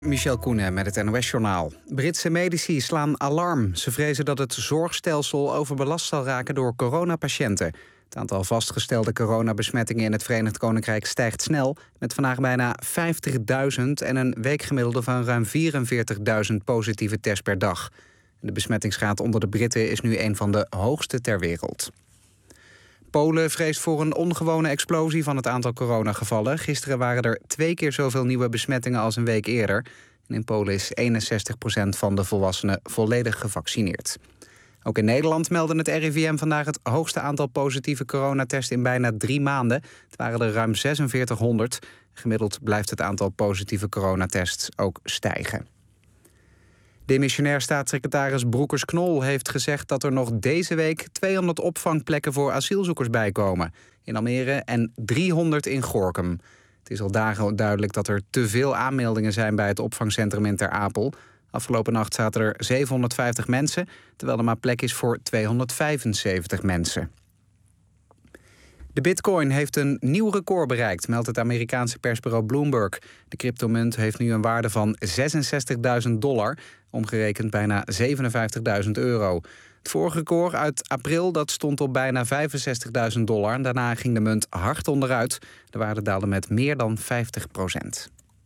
Michel Koenen met het NOS-journaal. Britse medici slaan alarm. Ze vrezen dat het zorgstelsel overbelast zal raken door coronapatiënten. Het aantal vastgestelde coronabesmettingen in het Verenigd Koninkrijk stijgt snel, met vandaag bijna 50.000 en een weekgemiddelde van ruim 44.000 positieve tests per dag. De besmettingsgraad onder de Britten is nu een van de hoogste ter wereld. Polen vreest voor een ongewone explosie van het aantal coronagevallen. Gisteren waren er 2 keer zoveel nieuwe besmettingen als een week eerder. En in Polen is 61% van de volwassenen volledig gevaccineerd. Ook in Nederland meldde het RIVM vandaag het hoogste aantal positieve coronatests in bijna 3 maanden. Het waren er ruim 4600. Gemiddeld blijft het aantal positieve coronatests ook stijgen. Demissionair staatssecretaris Broekers-Knol heeft gezegd dat er nog deze week 200 opvangplekken voor asielzoekers bijkomen. In Almere en 300 in Gorinchem. Het is al dagen duidelijk dat er te veel aanmeldingen zijn bij het opvangcentrum in Ter Apel. Afgelopen nacht zaten er 750 mensen, terwijl er maar plek is voor 275 mensen. De bitcoin heeft een nieuw record bereikt, meldt het Amerikaanse persbureau Bloomberg. De cryptomunt heeft nu een waarde van $66.000, omgerekend bijna €57.000. Het vorige record uit april dat stond op bijna $65.000. En daarna ging de munt hard onderuit. De waarde daalde met meer dan 50%.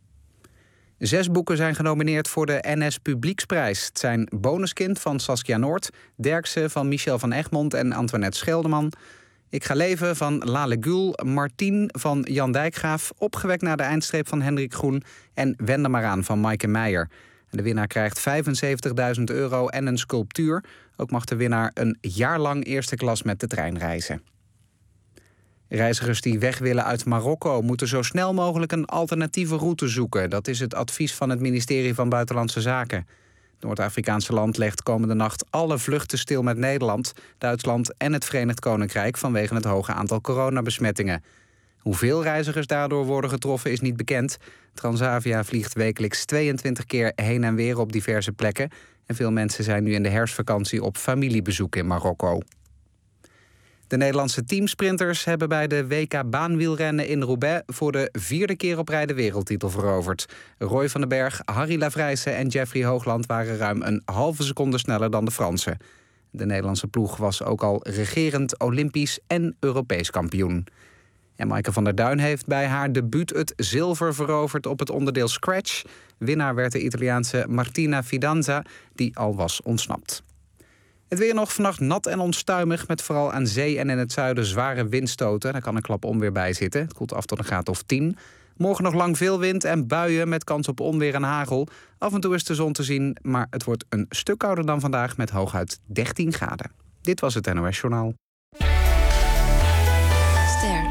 6 boeken zijn genomineerd voor de NS Publieksprijs. Het zijn Bonuskind van Saskia Noord, Derksen van Michel van Egmond en Antoinette Scheldeman, Ik ga leven van Lale Gül, Martien van Jan Dijkgraaf, Opgewekt naar de eindstreep van Hendrik Groen en Wende maar aan van Maaike Meijer. De winnaar krijgt €75.000 en een sculptuur. Ook mag de winnaar een jaar lang eerste klas met de trein reizen. Reizigers die weg willen uit Marokko moeten zo snel mogelijk een alternatieve route zoeken. Dat is het advies van het ministerie van Buitenlandse Zaken. Het Noord-Afrikaanse land legt komende nacht alle vluchten stil met Nederland, Duitsland en het Verenigd Koninkrijk vanwege het hoge aantal coronabesmettingen. Hoeveel reizigers daardoor worden getroffen is niet bekend. Transavia vliegt wekelijks 22 keer heen en weer op diverse plekken. En veel mensen zijn nu in de herfstvakantie op familiebezoek in Marokko. De Nederlandse teamsprinters hebben bij de WK baanwielrennen in Roubaix voor de 4e keer op rij de wereldtitel veroverd. Roy van den Berg, Harry Lavrijsen en Jeffrey Hoogland waren ruim een halve seconde sneller dan de Fransen. De Nederlandse ploeg was ook al regerend Olympisch en Europees kampioen. En Maaike van der Duin heeft bij haar debuut het zilver veroverd op het onderdeel Scratch. Winnaar werd de Italiaanse Martina Fidanza, die al was ontsnapt. Het weer nog vannacht nat en onstuimig, met vooral aan zee en in het zuiden zware windstoten. Daar kan een klap onweer bij zitten. Het koelt af tot een graad of 10. Morgen nog lang veel wind en buien met kans op onweer en hagel. Af en toe is de zon te zien, maar het wordt een stuk kouder dan vandaag met hooguit 13 graden. Dit was het NOS Journaal. Ster.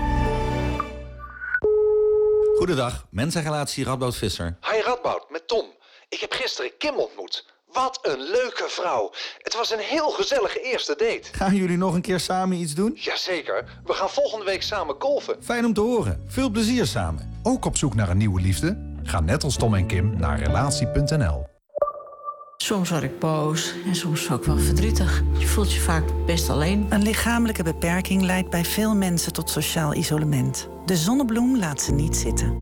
Goedendag, mensenrelatie Radboud Visser. Hi Radboud, met Tom. Ik heb gisteren Kim ontmoet. Wat een leuke vrouw. Het was een heel gezellige eerste date. Gaan jullie nog een keer samen iets doen? Jazeker, we gaan volgende week samen golfen. Fijn om te horen. Veel plezier samen. Ook op zoek naar een nieuwe liefde? Ga net als Tom en Kim naar relatie.nl. Soms word ik boos en soms ook wel verdrietig. Je voelt je vaak best alleen. Een lichamelijke beperking leidt bij veel mensen tot sociaal isolement. De Zonnebloem laat ze niet zitten.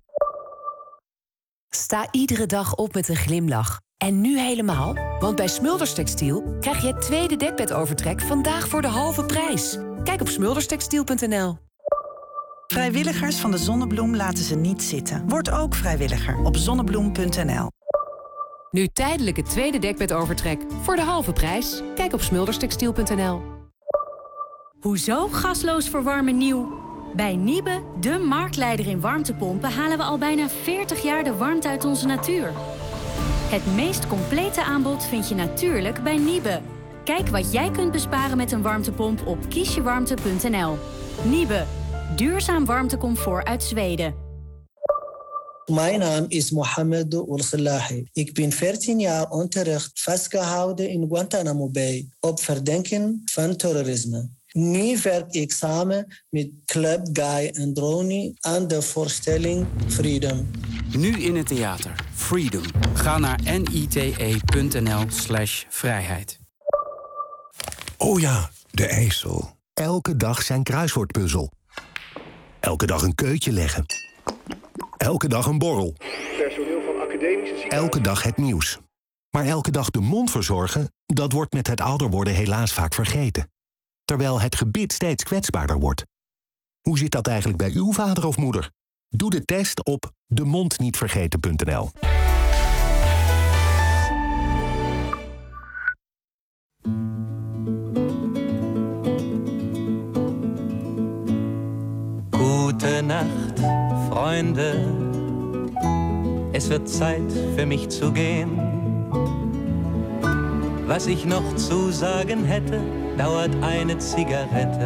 Sta iedere dag op met een glimlach. En nu helemaal, want bij Smulders Textiel krijg je het tweede dekbedovertrek vandaag voor de halve prijs. Kijk op smulderstextiel.nl. Vrijwilligers van de Zonnebloem laten ze niet zitten. Word ook vrijwilliger op zonnebloem.nl. Nu tijdelijk het tweede dekbedovertrek voor de halve prijs. Kijk op smulderstextiel.nl. Hoezo gasloos verwarmen nieuw? Bij Niebe, de marktleider in warmtepompen, halen we al bijna 40 jaar de warmte uit onze natuur. Het meest complete aanbod vind je natuurlijk bij Niebe. Kijk wat jij kunt besparen met een warmtepomp op kiesjewarmte.nl. Niebe, duurzaam warmtecomfort uit Zweden. Mijn naam is Mohamed Oulselahi. Ik ben 14 jaar onterecht vastgehouden in Guantanamo Bay op verdenking van terrorisme. Nu werk ik samen met Club Guy en Droni aan de voorstelling Freedom. Nu in het theater. Freedom. Ga naar nite.nl/vrijheid. Oh ja, de IJssel. Elke dag zijn kruiswoordpuzzel. Elke dag een keutje leggen. Elke dag een borrel. Personeel van academie academische ziekenhuis. Elke dag het nieuws. Maar elke dag de mond verzorgen, dat wordt met het ouder worden helaas vaak vergeten. Terwijl het gebit steeds kwetsbaarder wordt. Hoe zit dat eigenlijk bij uw vader of moeder? Doe de test op demondnietvergeten.nl. Gute Nacht, Freunde. Es wird Zeit für mich zu gehen. Was ich noch zu sagen hätte, dauert eine Zigarette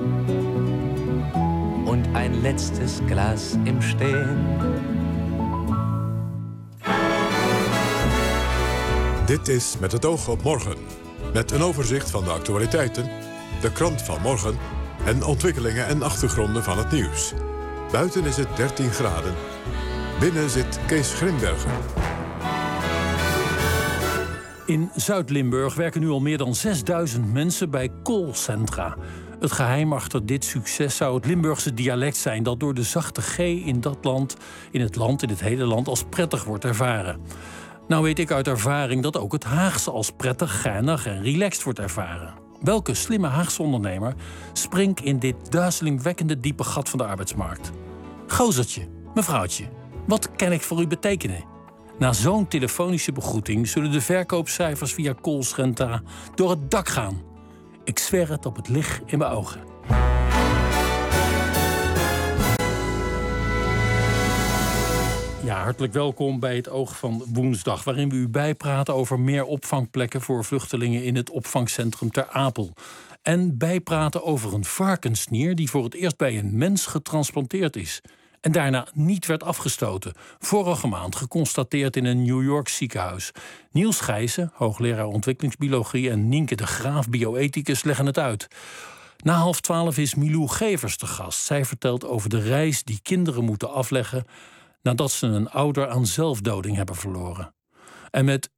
und ein letztes Glas im Stehen. Dit is Met het oog op morgen. Met een overzicht van de actualiteiten, de krant van morgen en ontwikkelingen en achtergronden van het nieuws. Buiten is het 13 graden. Binnen zit Kees Grimbergen. In Zuid-Limburg werken nu al meer dan 6000 mensen bij callcentra. Het geheim achter dit succes zou het Limburgse dialect zijn dat door de zachte G in het hele land als prettig wordt ervaren. Nou weet ik uit ervaring dat ook het Haagse als prettig, geinig en relaxed wordt ervaren. Welke slimme Haagse ondernemer springt in dit duizelingwekkende diepe gat van de arbeidsmarkt? Gozertje, mevrouwtje, wat kan ik voor u betekenen? Na zo'n telefonische begroeting zullen de verkoopcijfers via callcentra door het dak gaan. Ik zweer het op het licht in mijn ogen. Ja, hartelijk welkom bij het Oog van Woensdag, waarin we u bijpraten over meer opvangplekken voor vluchtelingen in het opvangcentrum Ter Apel. En bijpraten over een varkensnier die voor het eerst bij een mens getransplanteerd is. En daarna niet werd afgestoten. Vorige maand geconstateerd in een New York ziekenhuis. Niels Gijzen, hoogleraar ontwikkelingsbiologie, en Nienke de Graaf, bioethicus, leggen het uit. Na 11:30 is Milou Gevers te gast. Zij vertelt over de reis die kinderen moeten afleggen nadat ze een ouder aan zelfdoding hebben verloren. En met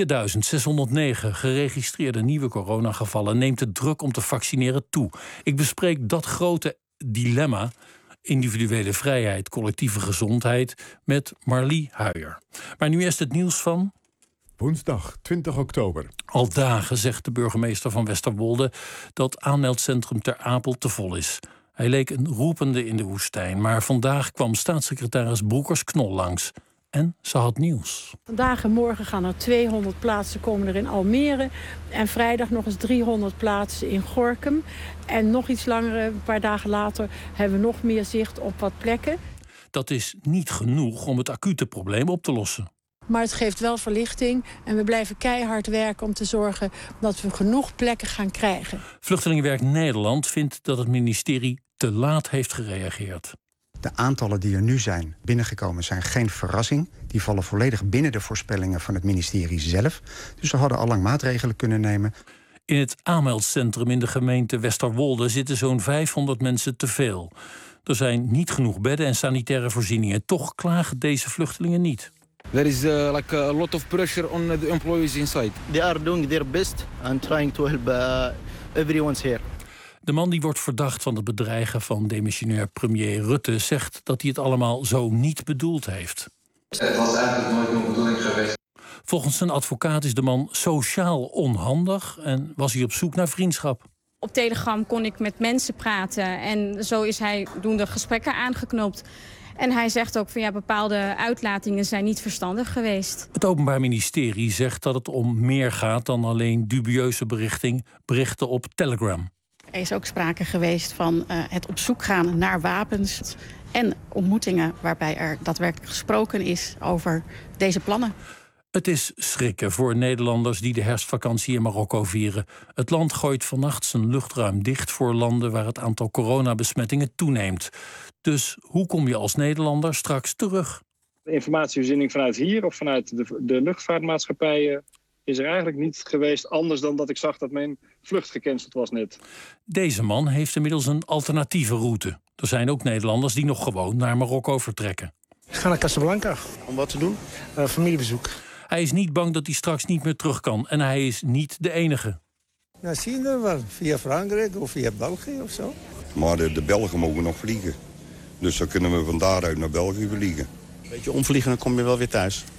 4.609 geregistreerde nieuwe coronagevallen neemt de druk om te vaccineren toe. Ik bespreek dat grote dilemma, individuele vrijheid, collectieve gezondheid, met Marlie Huijer. Maar nu eerst het nieuws van Woensdag 20 oktober. Al dagen zegt de burgemeester van Westerwolde dat aanmeldcentrum Ter Apel te vol is. Hij leek een roepende in de woestijn, maar vandaag kwam staatssecretaris Broekers-Knol langs. En ze had nieuws. Vandaag en morgen gaan er 200 plaatsen komen er in Almere. En vrijdag nog eens 300 plaatsen in Gorinchem. En nog iets langer, een paar dagen later, hebben we nog meer zicht op wat plekken. Dat is niet genoeg om het acute probleem op te lossen. Maar het geeft wel verlichting en we blijven keihard werken om te zorgen dat we genoeg plekken gaan krijgen. Vluchtelingenwerk Nederland vindt dat het ministerie te laat heeft gereageerd. De aantallen die er nu zijn binnengekomen zijn geen verrassing. Die vallen volledig binnen de voorspellingen van het ministerie zelf. Dus ze hadden al lang maatregelen kunnen nemen. In het aanmeldcentrum in de gemeente Westerwolde zitten zo'n 500 mensen te veel. Er zijn niet genoeg bedden en sanitaire voorzieningen. Toch klagen deze vluchtelingen niet. There is like a lot of pressure on the employees inside. They are doing their best and trying to help everyone's here. De man die wordt verdacht van het bedreigen van demissionair premier Rutte zegt dat hij het allemaal zo niet bedoeld heeft. Het was eigenlijk nooit mijn bedoeling geweest. Volgens zijn advocaat is de man sociaal onhandig en was hij op zoek naar vriendschap. Op Telegram kon ik met mensen praten en zo is hij doende gesprekken aangeknoopt. En hij zegt ook van ja, bepaalde uitlatingen zijn niet verstandig geweest. Het Openbaar Ministerie zegt dat het om meer gaat dan alleen dubieuze berichten op Telegram. Er is ook sprake geweest van het op zoek gaan naar wapens en ontmoetingen waarbij er daadwerkelijk gesproken is over deze plannen. Het is schrikken voor Nederlanders die de herfstvakantie in Marokko vieren. Het land gooit vannacht zijn luchtruim dicht voor landen waar het aantal coronabesmettingen toeneemt. Dus hoe kom je als Nederlander straks terug? De informatievoorziening vanuit hier of vanuit de luchtvaartmaatschappijen is er eigenlijk niet geweest, anders dan dat ik zag dat mijn vlucht gecanceld was net. Deze man heeft inmiddels een alternatieve route. Er zijn ook Nederlanders die nog gewoon naar Marokko vertrekken. Ik ga naar Casablanca. Om wat te doen? Familiebezoek. Hij is niet bang dat hij straks niet meer terug kan. En hij is niet de enige. Nou, zie je er wel. Via Frankrijk of via België of zo. Maar de Belgen mogen nog vliegen. Dus dan kunnen we van daaruit naar België vliegen. Beetje omvliegen, dan kom je wel weer thuis.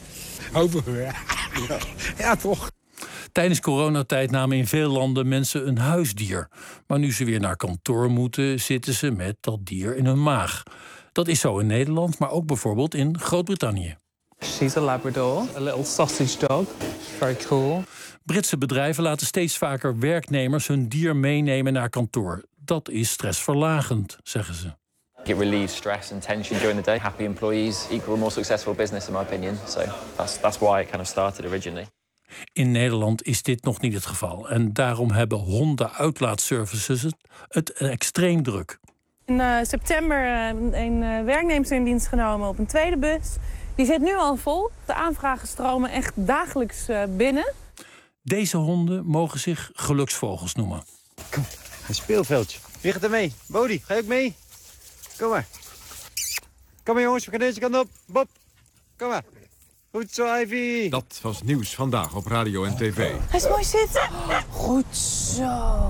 Ja, toch. Tijdens coronatijd namen in veel landen mensen een huisdier. Maar nu ze weer naar kantoor moeten, zitten ze met dat dier in hun maag. Dat is zo in Nederland, maar ook bijvoorbeeld in Groot-Brittannië. She's a Labrador, a little sausage dog. Very cool. Britse bedrijven laten steeds vaker werknemers hun dier meenemen naar kantoor. Dat is stressverlagend, zeggen ze. It relieves stress and tension during the day. Happy employees equal a more successful business, in my opinion. So that's why it kind of started originally. In Nederland is dit nog niet het geval. En daarom hebben hondenuitlaatservices het extreem druk. In september een werknemer in dienst genomen op een tweede bus. Die zit nu al vol. De aanvragen stromen echt dagelijks binnen. Deze honden mogen zich geluksvogels noemen. Kom, een speelveldje. Wie gaat er mee? Bodie, ga je ook mee? Kom maar. Kom maar jongens, we gaan deze kant op. Bob, kom maar. Goed zo, Ivy. Dat was Nieuws Vandaag op radio en tv. Hij is mooi zitten. Goed zo.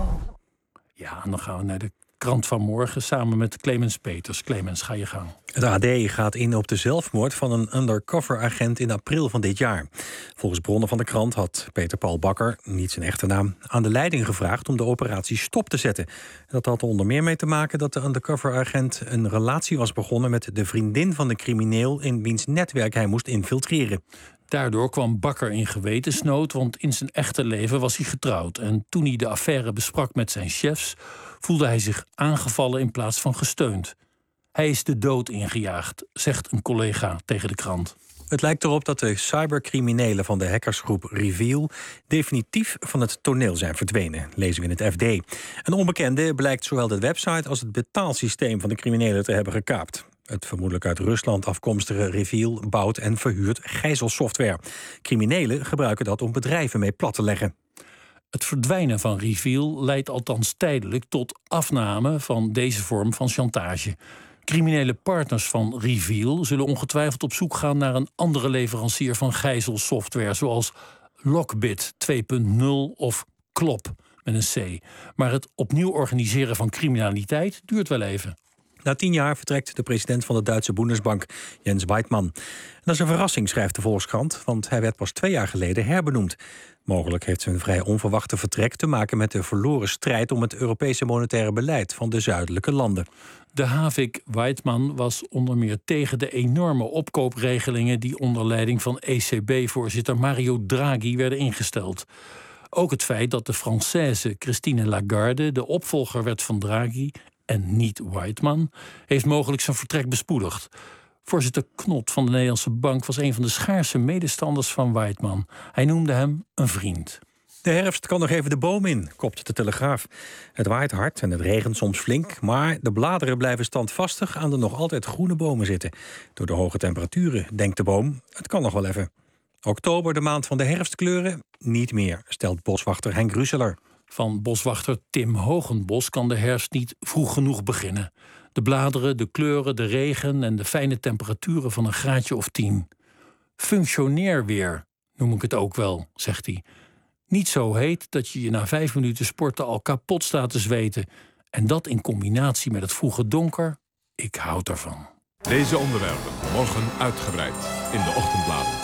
Ja, en dan gaan we naar de krant van morgen samen met Clemens Peters. Clemens, ga je gang. Het AD gaat in op de zelfmoord van een undercover-agent in april van dit jaar. Volgens bronnen van de krant had Peter Paul Bakker, niet zijn echte naam, aan de leiding gevraagd om de operatie stop te zetten. Dat had er onder meer mee te maken dat de undercover-agent een relatie was begonnen met de vriendin van de crimineel in wiens netwerk hij moest infiltreren. Daardoor kwam Bakker in gewetensnood, want in zijn echte leven was hij getrouwd. En toen hij de affaire besprak met zijn chefs, voelde hij zich aangevallen in plaats van gesteund. Hij is de dood ingejaagd, zegt een collega tegen de krant. Het lijkt erop dat de cybercriminelen van de hackersgroep Reveal definitief van het toneel zijn verdwenen, lezen we in het FD. Een onbekende blijkt zowel de website als het betaalsysteem van de criminelen te hebben gekaapt. Het vermoedelijk uit Rusland afkomstige Reveal bouwt en verhuurt gijzelsoftware. Criminelen gebruiken dat om bedrijven mee plat te leggen. Het verdwijnen van Reveal leidt althans tijdelijk tot afname van deze vorm van chantage. Criminele partners van Reveal zullen ongetwijfeld op zoek gaan naar een andere leverancier van gijzelsoftware, zoals Lockbit 2.0 of Klop met een C. Maar het opnieuw organiseren van criminaliteit duurt wel even. Na 10 jaar vertrekt de president van de Duitse Bundesbank, Jens Weidmann. Dat is een verrassing, schrijft de Volkskrant, want hij werd pas 2 jaar geleden herbenoemd. Mogelijk heeft zijn vrij onverwachte vertrek te maken met de verloren strijd om het Europese monetaire beleid van de zuidelijke landen. De havik Weidmann was onder meer tegen de enorme opkoopregelingen die onder leiding van ECB-voorzitter Mario Draghi werden ingesteld. Ook het feit dat de Française Christine Lagarde de opvolger werd van Draghi en niet Weidmann, heeft mogelijk zijn vertrek bespoedigd. Voorzitter Knot van de Nederlandse Bank was een van de schaarse medestanders van Weidmann. Hij noemde hem een vriend. De herfst kan nog even de boom in, kopt de Telegraaf. Het waait hard en het regent soms flink, maar de bladeren blijven standvastig aan de nog altijd groene bomen zitten. Door de hoge temperaturen denkt de boom, het kan nog wel even. Oktober, de maand van de herfstkleuren, niet meer, stelt boswachter Henk Ruseler. Van boswachter Tim Hogenbos kan de herfst niet vroeg genoeg beginnen. De bladeren, de kleuren, de regen en de fijne temperaturen van een graadje of 10. Functioneer weer, noem ik het ook wel, zegt hij. Niet zo heet dat je na 5 minuten sporten al kapot staat te zweten. En dat in combinatie met het vroege donker, ik houd ervan. Deze onderwerpen morgen uitgebreid in de ochtendbladen.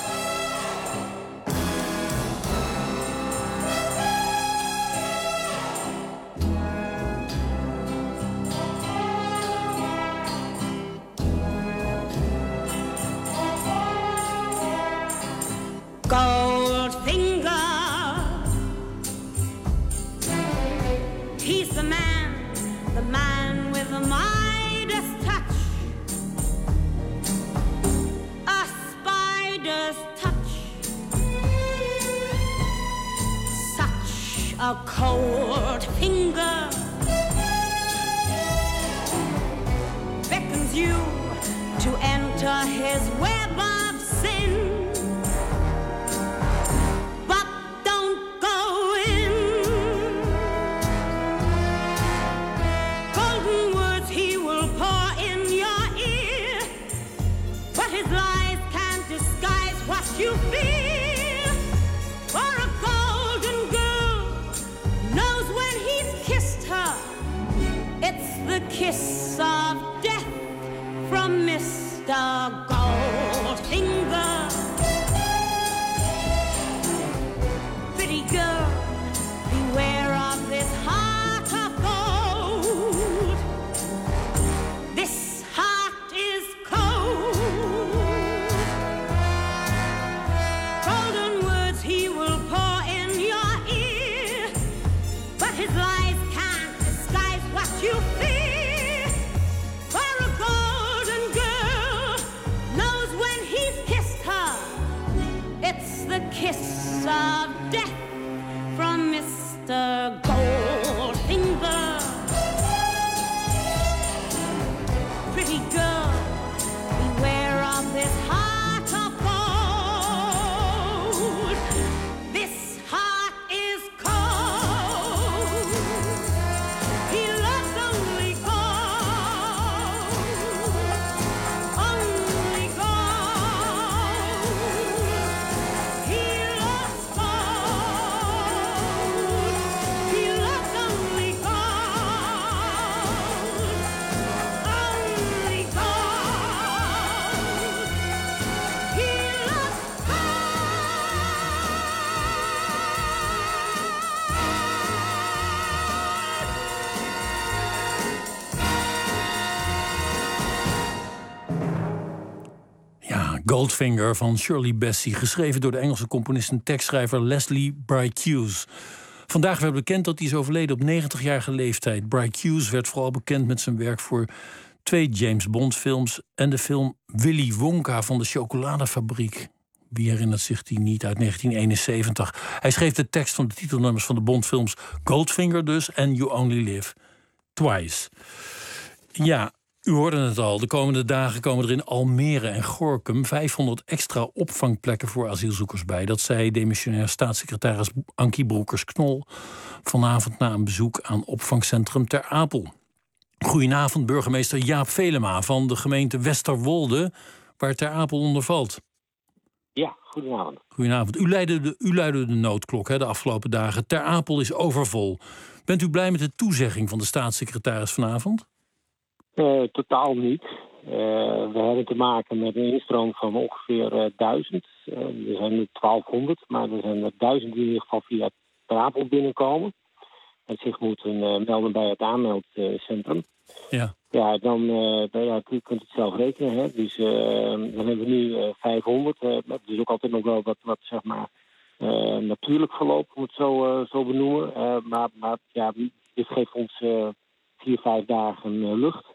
Goldfinger, he's the man with the Midas touch, a spider's touch, such a cold finger beckons you to enter his web of sin. You feel for a golden girl knows when he's kissed her. It's the kiss of death from Mr. Goldfinger. It's the kiss of death from Mr. Goldfinger. Pretty girl, beware of this heart of gold. This heart is cold. He loves only gold. Only gold. He loves gold. He loves only gold. Only gold. He loves Ja, Goldfinger van Shirley Bassey, geschreven door de Engelse componist en tekstschrijver Leslie Bright Hughes. Vandaag werd bekend dat hij is overleden op 90-jarige leeftijd. Bright Hughes werd vooral bekend met zijn werk voor 2 James Bond films en de film Willy Wonka van de chocoladefabriek. Wie herinnert zich die niet, uit 1971. Hij schreef de tekst van de titelnummers van de Bondfilms Goldfinger dus en You Only Live Twice. Ja, u hoorde het al. De komende dagen komen er in Almere en Gorinchem 500 extra opvangplekken voor asielzoekers bij. Dat zei demissionair staatssecretaris Ankie Broekers-Knol vanavond na een bezoek aan opvangcentrum Ter Apel. Goedenavond, burgemeester Jaap Velema van de gemeente Westerwolde, waar Ter Apel onder valt. Ja, goedenavond. Goedenavond. U luidde de noodklok de afgelopen dagen. Ter Apel is overvol. Bent u blij met de toezegging van de staatssecretaris vanavond? Totaal niet. We hebben te maken met een instroom van ongeveer 1000. Er zijn nu 1200, maar er zijn er 1000 die in ieder geval via Ter Apel binnenkomen. En zich moeten melden bij het aanmeldcentrum. Ja. Ja, dan u kunt het zelf rekenen. Hè. Dus dan hebben we nu 500. Het is ook altijd nog wel wat zeg maar, natuurlijk verloop, om het zo benoemen. Maar ja, dit geeft ons 4-5 dagen lucht.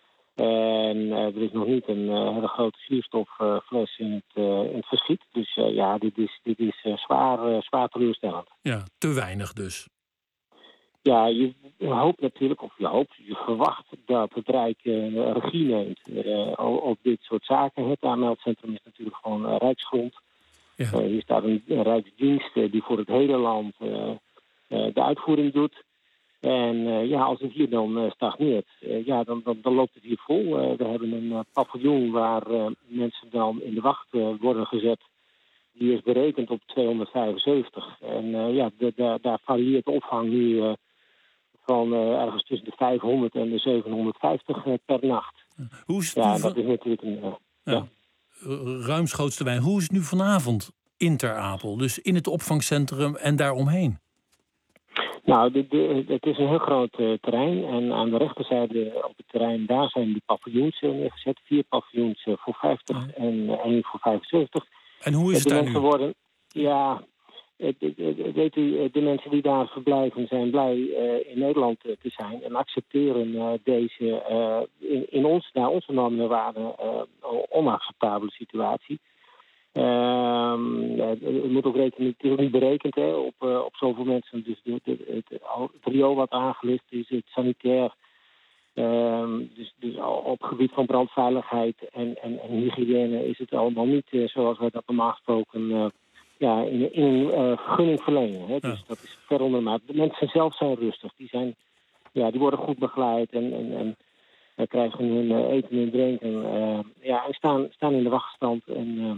En er is nog niet een hele grote zuurstoffles in het verschiet. Dus ja, dit is zwaar teleurstellend. Ja, te weinig dus. Ja, je hoopt natuurlijk, je verwacht dat het Rijk regie neemt op dit soort zaken. Het aanmeldcentrum is natuurlijk gewoon rijksgrond. Ja. Hier staat een rijksdienst die voor het hele land de uitvoering doet. En ja, als het hier dan stagneert, dan loopt het hier vol. We hebben een paviljoen waar mensen dan in de wacht worden gezet. Die is berekend op 275. En daar varieert de opvang nu van ergens tussen de 500 en de 750 per nacht. Hoe is het dat is natuurlijk een... ruimschoots te weinig. Hoe is het nu vanavond in Ter Apel? Dus in het opvangcentrum en daaromheen? Nou, het is een heel groot terrein. En aan de rechterzijde op het terrein, daar zijn die paviljoens neergezet. 4 paviljoens voor 50 en 1 voor 75. En hoe is het daar nu? Weet u, de mensen die daar verblijven zijn blij in Nederland te zijn. En accepteren deze naar onze normen en waarden onacceptabele situatie. Het moet ook rekenen, het is niet berekend op zoveel mensen. Dus het trio wat aangelist is, het sanitair. Dus op het gebied van brandveiligheid en hygiëne is het allemaal niet zoals wij dat normaal gesproken in een vergunning verlengen. Hè. Dus dat is ver onder maat. De mensen zelf zijn rustig. Die worden goed begeleid en krijgen hun eten en drinken. En staan in de wachtstand en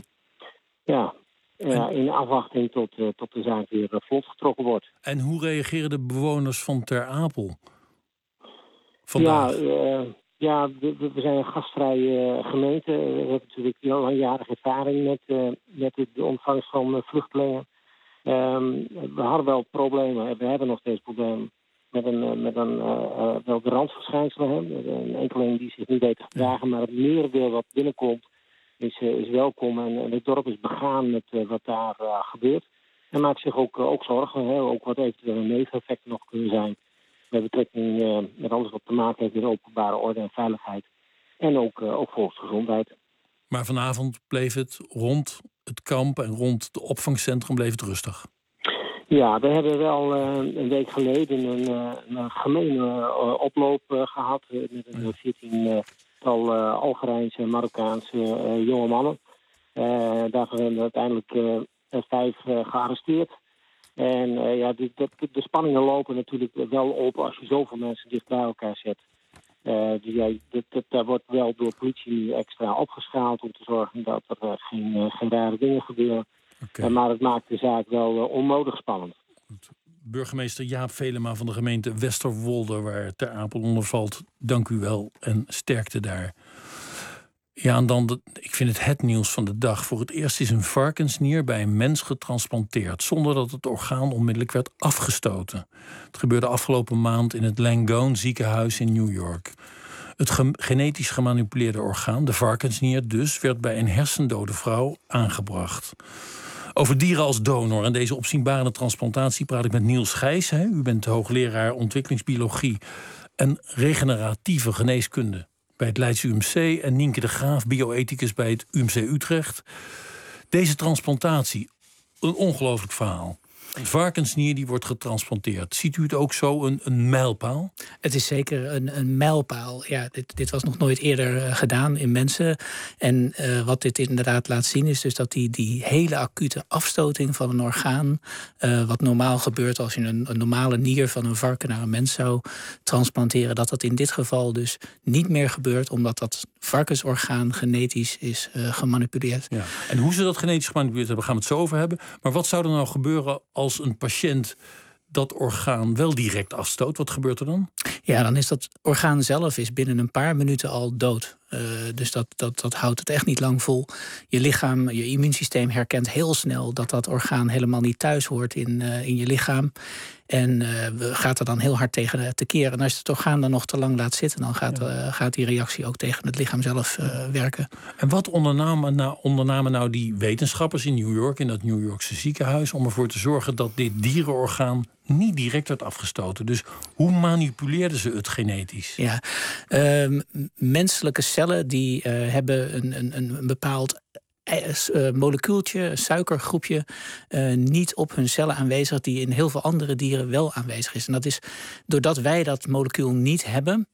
in afwachting tot de zaak weer vlot getrokken wordt. En hoe reageren de bewoners van Ter Apel vandaag? We zijn een gastvrije gemeente. We hebben natuurlijk al langjarige ervaring met de ontvangst van vluchtelingen. We hadden wel problemen, we hebben nog steeds problemen met wel de randverschijnselen. Een enkeling die zich niet weet te gedragen, maar het merendeel wat binnenkomt is welkom. En het dorp is begaan met wat daar gebeurt. En maakt zich ook zorgen, ook wat eventuele neveneffecten nog kunnen zijn. Met betrekking met alles wat te maken heeft met openbare orde en veiligheid. En ook volksgezondheid. Maar vanavond bleef het rond het kamp en rond het opvangcentrum bleef het rustig. Ja, we hebben wel een week geleden een gemene oploop gehad met een 14-tal Algerijnse en Marokkaanse jonge mannen. Daarvan hebben we uiteindelijk 5 gearresteerd. En de spanningen lopen natuurlijk wel op als je zoveel mensen dicht bij elkaar zet. Daar wordt wel door politie nu extra opgeschaald om te zorgen dat er geen rare dingen gebeuren. Okay. Maar het maakt de zaak wel onnodig spannend. Burgemeester Jaap Velema van de gemeente Westerwolde, waar Ter Apel onder valt, dank u wel en sterkte daar. Ja, en dan, ik vind het nieuws van de dag. Voor het eerst is een varkensnier bij een mens getransplanteerd, zonder dat het orgaan onmiddellijk werd afgestoten. Het gebeurde afgelopen maand in het Langone ziekenhuis in New York. Het genetisch gemanipuleerde orgaan, de varkensnier dus, werd bij een hersendode vrouw aangebracht. Over dieren als donor en deze opzienbarende transplantatie praat ik met Niels Gijs. U bent hoogleraar ontwikkelingsbiologie en regeneratieve geneeskunde bij het Leids UMC en Nienke de Graaf, bioethicus bij het UMC Utrecht. Deze transplantatie, een ongelooflijk verhaal. Een varkensnier die wordt getransplanteerd. Ziet u het ook zo, een mijlpaal? Het is zeker een mijlpaal. Ja, dit was nog nooit eerder gedaan in mensen. En wat dit inderdaad laat zien is dus dat die hele acute afstoting van een orgaan, wat normaal gebeurt als je een normale nier van een varken naar een mens zou transplanteren, dat in dit geval dus niet meer gebeurt, omdat dat varkensorgaan genetisch is gemanipuleerd. Ja. En hoe ze dat genetisch gemanipuleerd hebben, gaan we het zo over hebben. Maar wat zou er nou gebeuren als een patiënt dat orgaan wel direct afstoot? Wat gebeurt er dan? Ja, dan is dat orgaan zelf is binnen een paar minuten al dood. Dus dat houdt het echt niet lang vol. Je lichaam, je immuunsysteem herkent heel snel dat orgaan helemaal niet thuis hoort in je lichaam. En gaat er dan heel hard tegen tekeer. En als het orgaan dan nog te lang laat zitten, dan gaat die reactie ook tegen het lichaam zelf werken. En wat ondernamen nou die wetenschappers in New York, in dat New Yorkse ziekenhuis, om ervoor te zorgen dat dit dierenorgaan niet direct werd afgestoten? Dus hoe manipuleerden ze het genetisch? Ja, menselijke cellen die hebben een bepaald molecuultje, een suikergroepje, niet op hun cellen aanwezig, die in heel veel andere dieren wel aanwezig is. En dat is doordat wij dat molecuul niet hebben,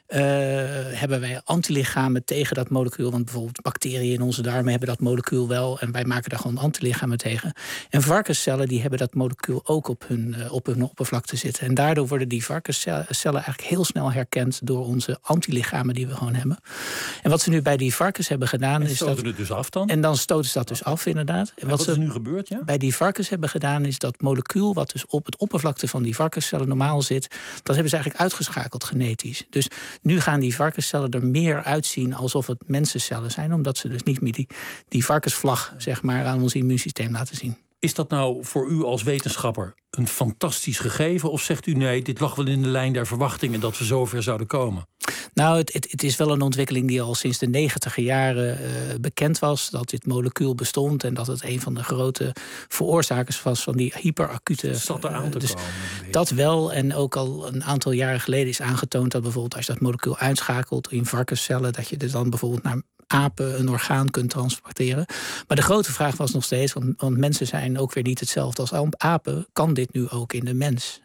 hebben wij antilichamen tegen dat molecuul. Want bijvoorbeeld bacteriën in onze darmen hebben dat molecuul wel en wij maken daar gewoon antilichamen tegen. En varkenscellen die hebben dat molecuul ook op hun oppervlakte zitten. En daardoor worden die varkenscellen eigenlijk heel snel herkend door onze antilichamen die we gewoon hebben. En wat ze nu bij die varkens hebben gedaan is dat... het dus af dan? En dan stoten ze dat dus af, inderdaad. En wat is nu gebeurd, ja? Bij die varkens hebben gedaan is dat molecuul wat dus op het oppervlakte van die varkenscellen normaal zit, dat hebben ze eigenlijk uitgeschakeld genetisch. Dus nu gaan die varkenscellen er meer uitzien alsof het mensencellen zijn, omdat ze dus niet meer die varkensvlag zeg maar aan ons immuunsysteem laten zien. Is dat nou voor u als wetenschapper een fantastisch gegeven? Of zegt u nee, dit lag wel in de lijn der verwachtingen dat we zover zouden komen? Nou, het is wel een ontwikkeling die al sinds de 90e jaren bekend was. Dat dit molecuul bestond en dat het een van de grote veroorzakers was van die hyperacute... Het zat eraan te komen. Dat wel, en ook al een aantal jaren geleden is aangetoond dat bijvoorbeeld als je dat molecuul uitschakelt in varkenscellen, dat je er dan bijvoorbeeld naar apen een orgaan kunt transporteren. Maar de grote vraag was nog steeds, want mensen zijn ook weer niet hetzelfde als apen, kan dit nu ook in de mens?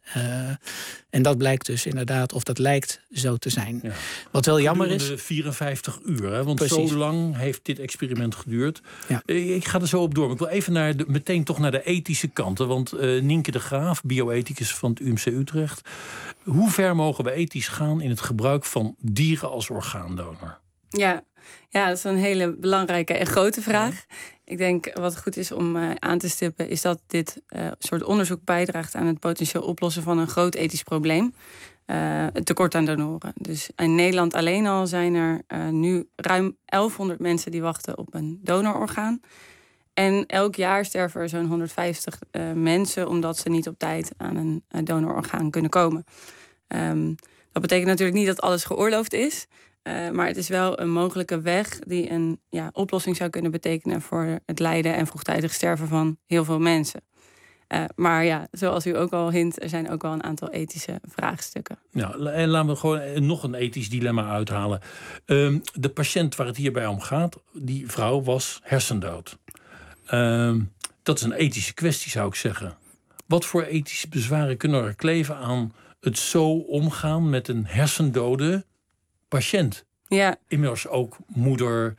En dat blijkt dus inderdaad, of dat lijkt zo te zijn. Ja. Wat wel jammer is... 54 uur, hè? Want precies. Zo lang heeft dit experiment geduurd. Ja. Ik ga er zo op door, maar ik wil even meteen toch naar de ethische kanten. Want Nienke de Graaf, bioethicus van het UMC Utrecht. Hoe ver mogen we ethisch gaan in het gebruik van dieren als orgaandonor? Ja, dat is een hele belangrijke en grote vraag. Ik denk wat goed is om aan te stippen is dat dit soort onderzoek bijdraagt aan het potentieel oplossen van een groot ethisch probleem. Het tekort aan donoren. Dus in Nederland alleen al zijn er nu ruim 1100 mensen die wachten op een donororgaan. En elk jaar sterven er zo'n 150 mensen omdat ze niet op tijd aan een donororgaan kunnen komen. Dat betekent natuurlijk niet dat alles geoorloofd is. Maar het is wel een mogelijke weg die een oplossing zou kunnen betekenen voor het lijden en vroegtijdig sterven van heel veel mensen. Maar ja, zoals u ook al hint, er zijn ook wel een aantal ethische vraagstukken. Nou, en laten we gewoon nog een ethisch dilemma uithalen. De patiënt waar het hierbij om gaat, die vrouw was hersendood. Dat is een ethische kwestie, zou ik zeggen. Wat voor ethische bezwaren kunnen er kleven aan het zo omgaan met een hersendode patiënt? Ja. Immers ook moeder,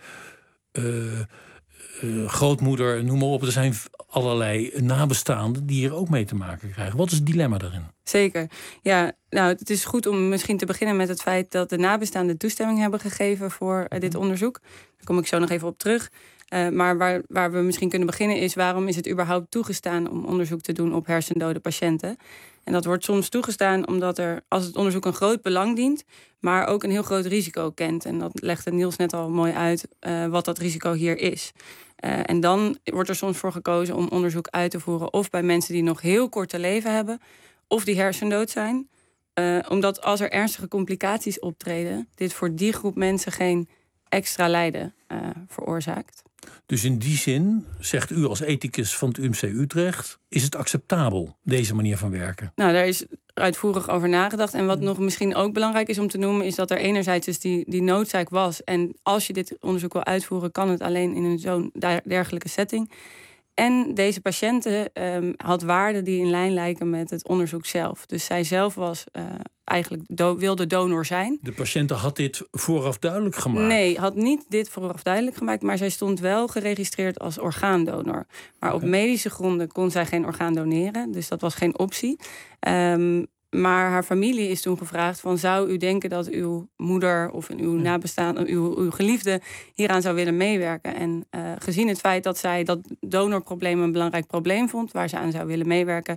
grootmoeder, noem maar op. Er zijn allerlei nabestaanden die hier ook mee te maken krijgen. Wat is het dilemma daarin? Zeker. Ja, nou, het is goed om misschien te beginnen met het feit dat de nabestaanden toestemming hebben gegeven voor dit onderzoek. Daar kom ik zo nog even op terug. Maar waar we misschien kunnen beginnen is, waarom is het überhaupt toegestaan om onderzoek te doen op hersendode patiënten? En dat wordt soms toegestaan omdat er, als het onderzoek een groot belang dient, maar ook een heel groot risico kent. En dat legde Niels net al mooi uit wat dat risico hier is. En dan wordt er soms voor gekozen om onderzoek uit te voeren of bij mensen die nog heel kort te leven hebben, of die hersendood zijn. Omdat als er ernstige complicaties optreden, dit voor die groep mensen geen extra lijden veroorzaakt. Dus in die zin, zegt u als ethicus van het UMC Utrecht, is het acceptabel, deze manier van werken? Nou, daar is uitvoerig over nagedacht. En wat nog misschien ook belangrijk is om te noemen, is dat er enerzijds dus die noodzaak was. En als je dit onderzoek wil uitvoeren, kan het alleen in zo'n dergelijke setting. En deze patiënte had waarden die in lijn lijken met het onderzoek zelf. Dus zij zelf was eigenlijk wilde donor zijn. De patiënte had dit vooraf duidelijk gemaakt? Nee, had niet dit vooraf duidelijk gemaakt, maar zij stond wel geregistreerd als orgaandonor. Maar op medische gronden kon zij geen orgaan doneren, dus dat was geen optie. Maar haar familie is toen gevraagd van, zou u denken dat uw moeder of uw nabestaande, uw geliefde hieraan zou willen meewerken? En gezien het feit dat zij dat donorprobleem een belangrijk probleem vond, waar ze aan zou willen meewerken,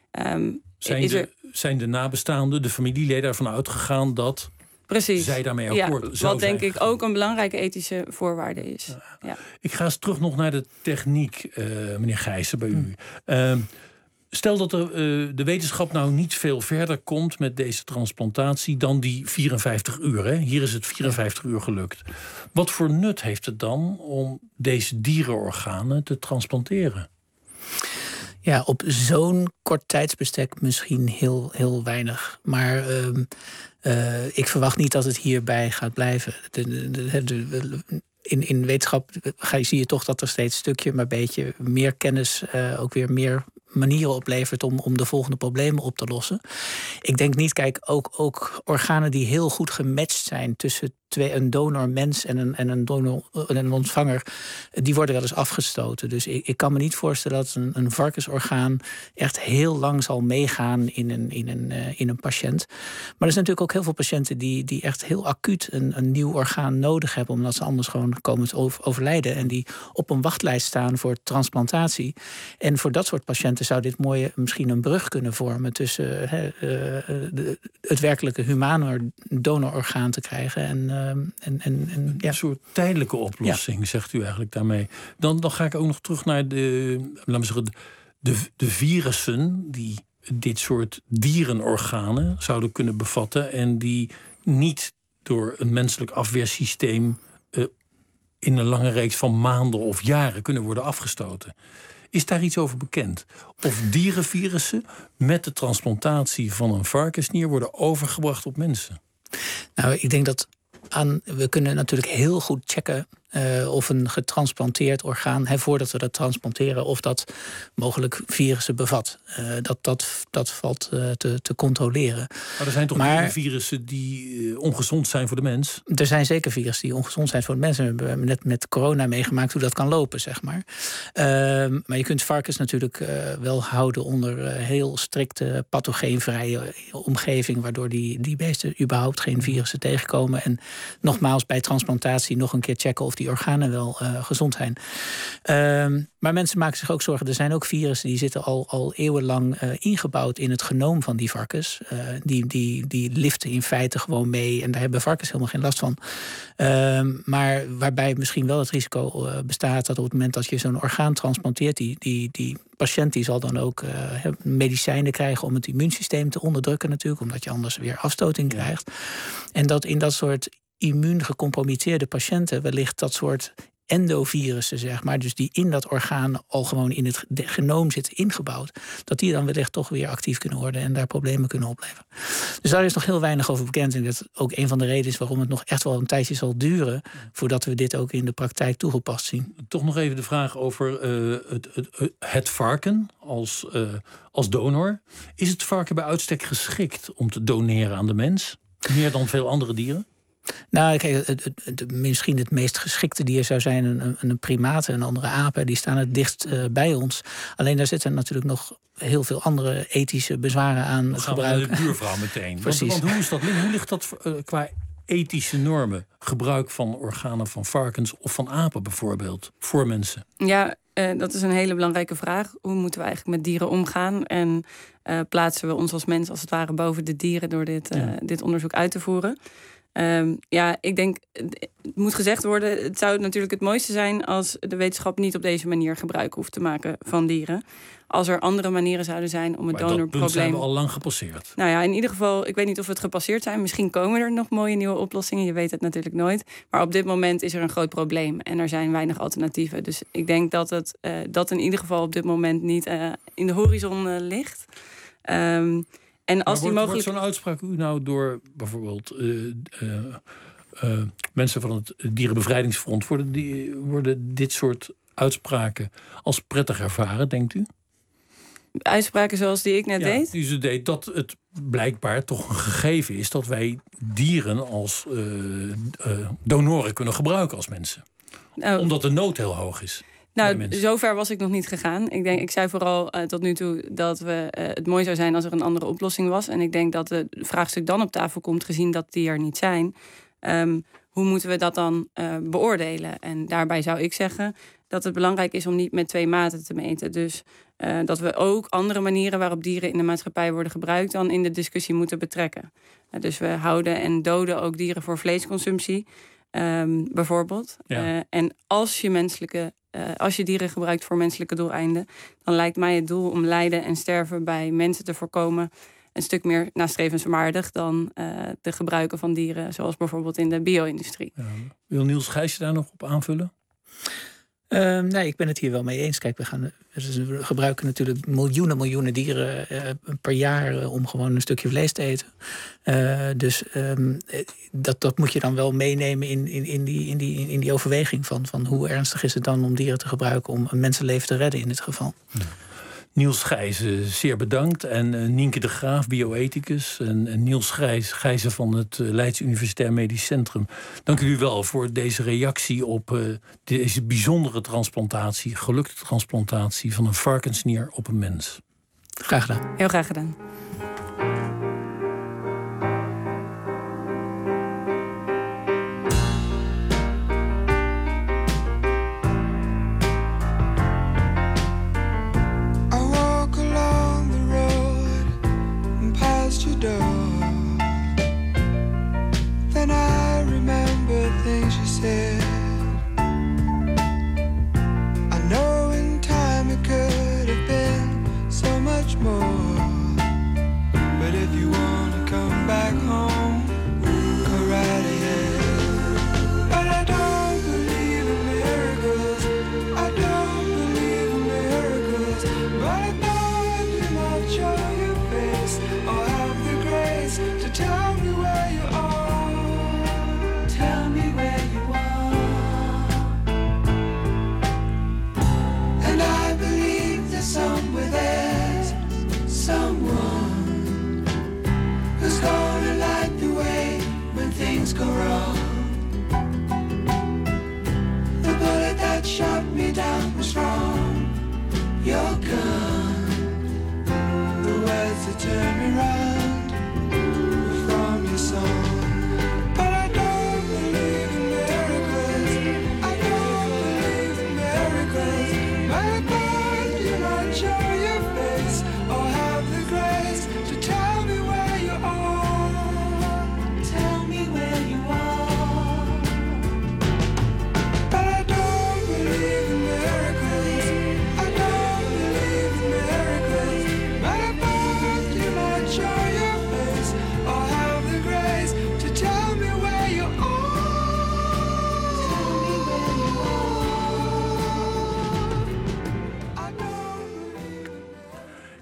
zijn de nabestaanden, de familieleden ervan uitgegaan dat zij daarmee akkoord zou zijn? Wat denk ik ook een belangrijke ethische voorwaarde is. Ja. Ik ga eens terug nog naar de techniek, meneer Gijssen, bij u. Stel dat de wetenschap nou niet veel verder komt met deze transplantatie dan die 54 uur. Hè? Hier is het 54 uur gelukt. Wat voor nut heeft het dan om deze dierenorganen te transplanteren? Ja, op zo'n kort tijdsbestek misschien heel weinig. Maar ik verwacht niet dat het hierbij gaat blijven. In wetenschap zie je toch dat er steeds stukje maar beetje meer kennis, ook weer meer manieren oplevert om de volgende problemen op te lossen. Ik denk niet, kijk, ook organen die heel goed gematcht zijn tussen een donormens en een ontvanger, die worden wel eens afgestoten. Dus ik kan me niet voorstellen dat een varkensorgaan echt heel lang zal meegaan in een patiënt. Maar er zijn natuurlijk ook heel veel patiënten die echt heel acuut een nieuw orgaan nodig hebben, omdat ze anders gewoon komen te overlijden en die op een wachtlijst staan voor transplantatie. En voor dat soort patiënten zou dit mooie misschien een brug kunnen vormen tussen het werkelijke humane donororgaan te krijgen en een soort tijdelijke oplossing, zegt u eigenlijk daarmee. Dan ga ik ook nog terug naar de virussen die dit soort dierenorganen zouden kunnen bevatten en die niet door een menselijk afweersysteem in een lange reeks van maanden of jaren kunnen worden afgestoten. Is daar iets over bekend? Of dierenvirussen met de transplantatie van een varkensnier worden overgebracht op mensen? Nou, ik denk dat we kunnen natuurlijk heel goed checken of een getransplanteerd orgaan, voordat we dat transplanteren, of dat mogelijk virussen bevat. Dat valt te controleren. Maar er zijn toch virussen die ongezond zijn voor de mens? Er zijn zeker virussen die ongezond zijn voor de mensen. We hebben net met corona meegemaakt hoe dat kan lopen, zeg maar. Maar je kunt varkens natuurlijk wel houden onder heel strikte pathogeenvrije omgeving, waardoor die beesten überhaupt geen virussen tegenkomen. En nogmaals, bij transplantatie nog een keer checken of die organen wel gezond zijn. Maar mensen maken zich ook zorgen. Er zijn ook virussen die zitten al eeuwenlang ingebouwd in het genoom van die varkens. Die liften in feite gewoon mee. En daar hebben varkens helemaal geen last van. Maar waarbij misschien wel het risico bestaat dat op het moment dat je zo'n orgaan transplanteert, die patiënt die zal dan ook medicijnen krijgen om het immuunsysteem te onderdrukken natuurlijk, omdat je anders weer afstoting krijgt. En dat in dat soort immuun gecompromitteerde patiënten wellicht dat soort endovirussen, zeg maar, dus die in dat orgaan al gewoon in het genoom zitten ingebouwd, dat die dan wellicht toch weer actief kunnen worden en daar problemen kunnen opleveren. Dus daar is nog heel weinig over bekend. En dat is ook een van de redenen is waarom het nog echt wel een tijdje zal duren voordat we dit ook in de praktijk toegepast zien. Toch nog even de vraag over het varken als donor. Is het varken bij uitstek geschikt om te doneren aan de mens? Meer dan veel andere dieren? Nou, kijk, misschien het meest geschikte dier zou zijn een primaat, een andere apen. Die staan het dichtst bij ons. Alleen daar zitten natuurlijk nog heel veel andere ethische bezwaren aan het gebruik. We gaan naar de buurvrouw meteen. Precies. Want hoe ligt dat qua ethische normen? Gebruik van organen van varkens of van apen bijvoorbeeld, voor mensen? Ja, dat is een hele belangrijke vraag. Hoe moeten we eigenlijk met dieren omgaan? En plaatsen we ons als mens als het ware boven de dieren door dit onderzoek uit te voeren? Ik denk, het moet gezegd worden, het zou natuurlijk het mooiste zijn als de wetenschap niet op deze manier gebruik hoeft te maken van dieren. Als er andere manieren zouden zijn om het donorprobleem... Dat punt zijn we al lang gepasseerd. Nou ja, in ieder geval, ik weet niet of we het gepasseerd zijn. Misschien komen er nog mooie nieuwe oplossingen, je weet het natuurlijk nooit. Maar op dit moment is er een groot probleem en er zijn weinig alternatieven. Dus ik denk dat in ieder geval op dit moment niet in de horizon ligt. En als wordt zo'n uitspraak u nou door bijvoorbeeld mensen van het Dierenbevrijdingsfront... worden dit soort uitspraken als prettig ervaren, denkt u? Uitspraken zoals die ik net deed? Die ze deed, dat het blijkbaar toch een gegeven is dat wij dieren als donoren kunnen gebruiken als mensen. Omdat de nood heel hoog is. Nou, zover was ik nog niet gegaan. Ik zei vooral tot nu toe dat het mooi zou zijn als er een andere oplossing was. En ik denk dat het vraagstuk dan op tafel komt, gezien dat die er niet zijn. Hoe moeten we dat dan beoordelen? En daarbij zou ik zeggen dat het belangrijk is om niet met 2 maten te meten. Dus dat we ook andere manieren waarop dieren in de maatschappij worden gebruikt dan in de discussie moeten betrekken. Dus we houden en doden ook dieren voor vleesconsumptie, bijvoorbeeld. Ja. En als je dieren gebruikt voor menselijke doeleinden, dan lijkt mij het doel om lijden en sterven bij mensen te voorkomen een stuk meer nastrevenswaardig dan de gebruiken van dieren, zoals bijvoorbeeld in de bio-industrie. Ja. Wil Niels Gijsje daar nog op aanvullen? Nee, ik ben het hier wel mee eens. Kijk, we gebruiken natuurlijk miljoenen dieren per jaar om gewoon een stukje vlees te eten. Dus dat moet je dan wel meenemen in die overweging van hoe ernstig is het dan om dieren te gebruiken om een mensenleven te redden in dit geval. Ja. Niels Gijzen, zeer bedankt. En Nienke de Graaf, bioethicus. En Niels Gijzen van het Leids Universitair Medisch Centrum. Dank jullie wel voor deze reactie op deze bijzondere transplantatie, gelukte transplantatie van een varkensnier op een mens. Graag gedaan. Heel graag gedaan. Then I remember things you said. I know in time it could have been so much more. But if you want to come back home, go right ahead. But I don't believe in miracles. I don't believe in miracles. But I thought you might show your face or have the grace to tell me where you are. Tell me where you are. And I believe there's somewhere there,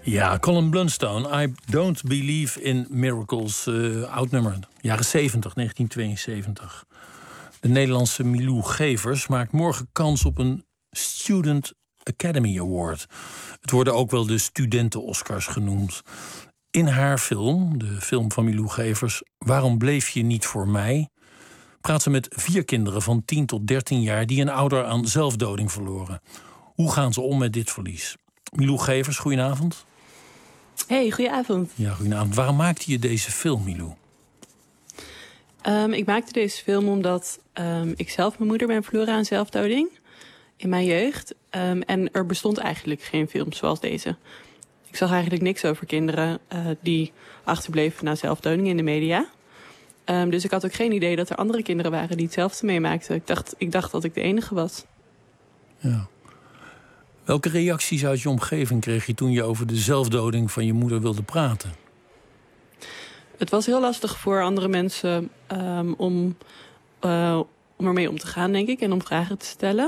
Ja, Colin Blunstone, I Don't Believe in Miracles. Oud nummer, jaren 70, 1972. De Nederlandse Milou Gevers maakt morgen kans op een Student Academy Award. Het worden ook wel de studenten-Oscars genoemd. In haar film, de film van Milou Gevers, Waarom bleef je niet voor mij, praat ze met 4 kinderen van 10 tot 13 jaar... die een ouder aan zelfdoding verloren. Hoe gaan ze om met dit verlies? Milou Gevers, goedenavond. Hey, goedenavond. Ja, goedenavond. Waarom maakte je deze film, Milou? Ik maakte deze film omdat ik zelf mijn moeder ben verloren aan zelfdoding in mijn jeugd. En er bestond eigenlijk geen film zoals deze. Ik zag eigenlijk niks over kinderen die achterbleven na zelfdoding in de media. Dus ik had ook geen idee dat er andere kinderen waren die hetzelfde meemaakten. Ik dacht dat ik de enige was. Ja. Welke reacties uit je omgeving kreeg je toen je over de zelfdoding van je moeder wilde praten? Het was heel lastig voor andere mensen om ermee om te gaan, denk ik. En om vragen te stellen.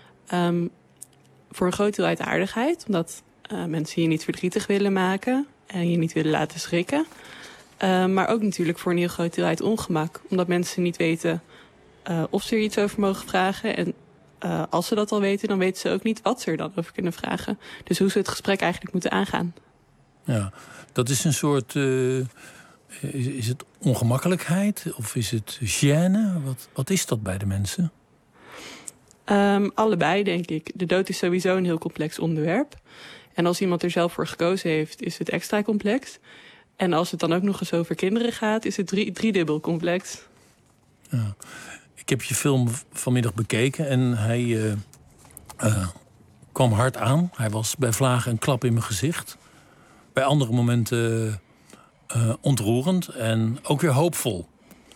Voor een grote hoeveelheid aardigheid. Omdat mensen je niet verdrietig willen maken. En je niet willen laten schrikken. Maar ook natuurlijk voor een heel grote hoeveelheid ongemak. Omdat mensen niet weten of ze er iets over mogen vragen. En als ze dat al weten, dan weten ze ook niet wat ze er dan over kunnen vragen. Dus hoe ze het gesprek eigenlijk moeten aangaan. Ja, dat is een soort... is het ongemakkelijkheid of is het gêne? Wat is dat bij de mensen? Allebei, denk ik. De dood is sowieso een heel complex onderwerp. En als iemand er zelf voor gekozen heeft, is het extra complex. En als het dan ook nog eens over kinderen gaat, is het driedubbel complex. Ja. Ik heb je film vanmiddag bekeken en hij kwam hard aan. Hij was bij vlagen een klap in mijn gezicht. Bij andere momenten ontroerend en ook weer hoopvol.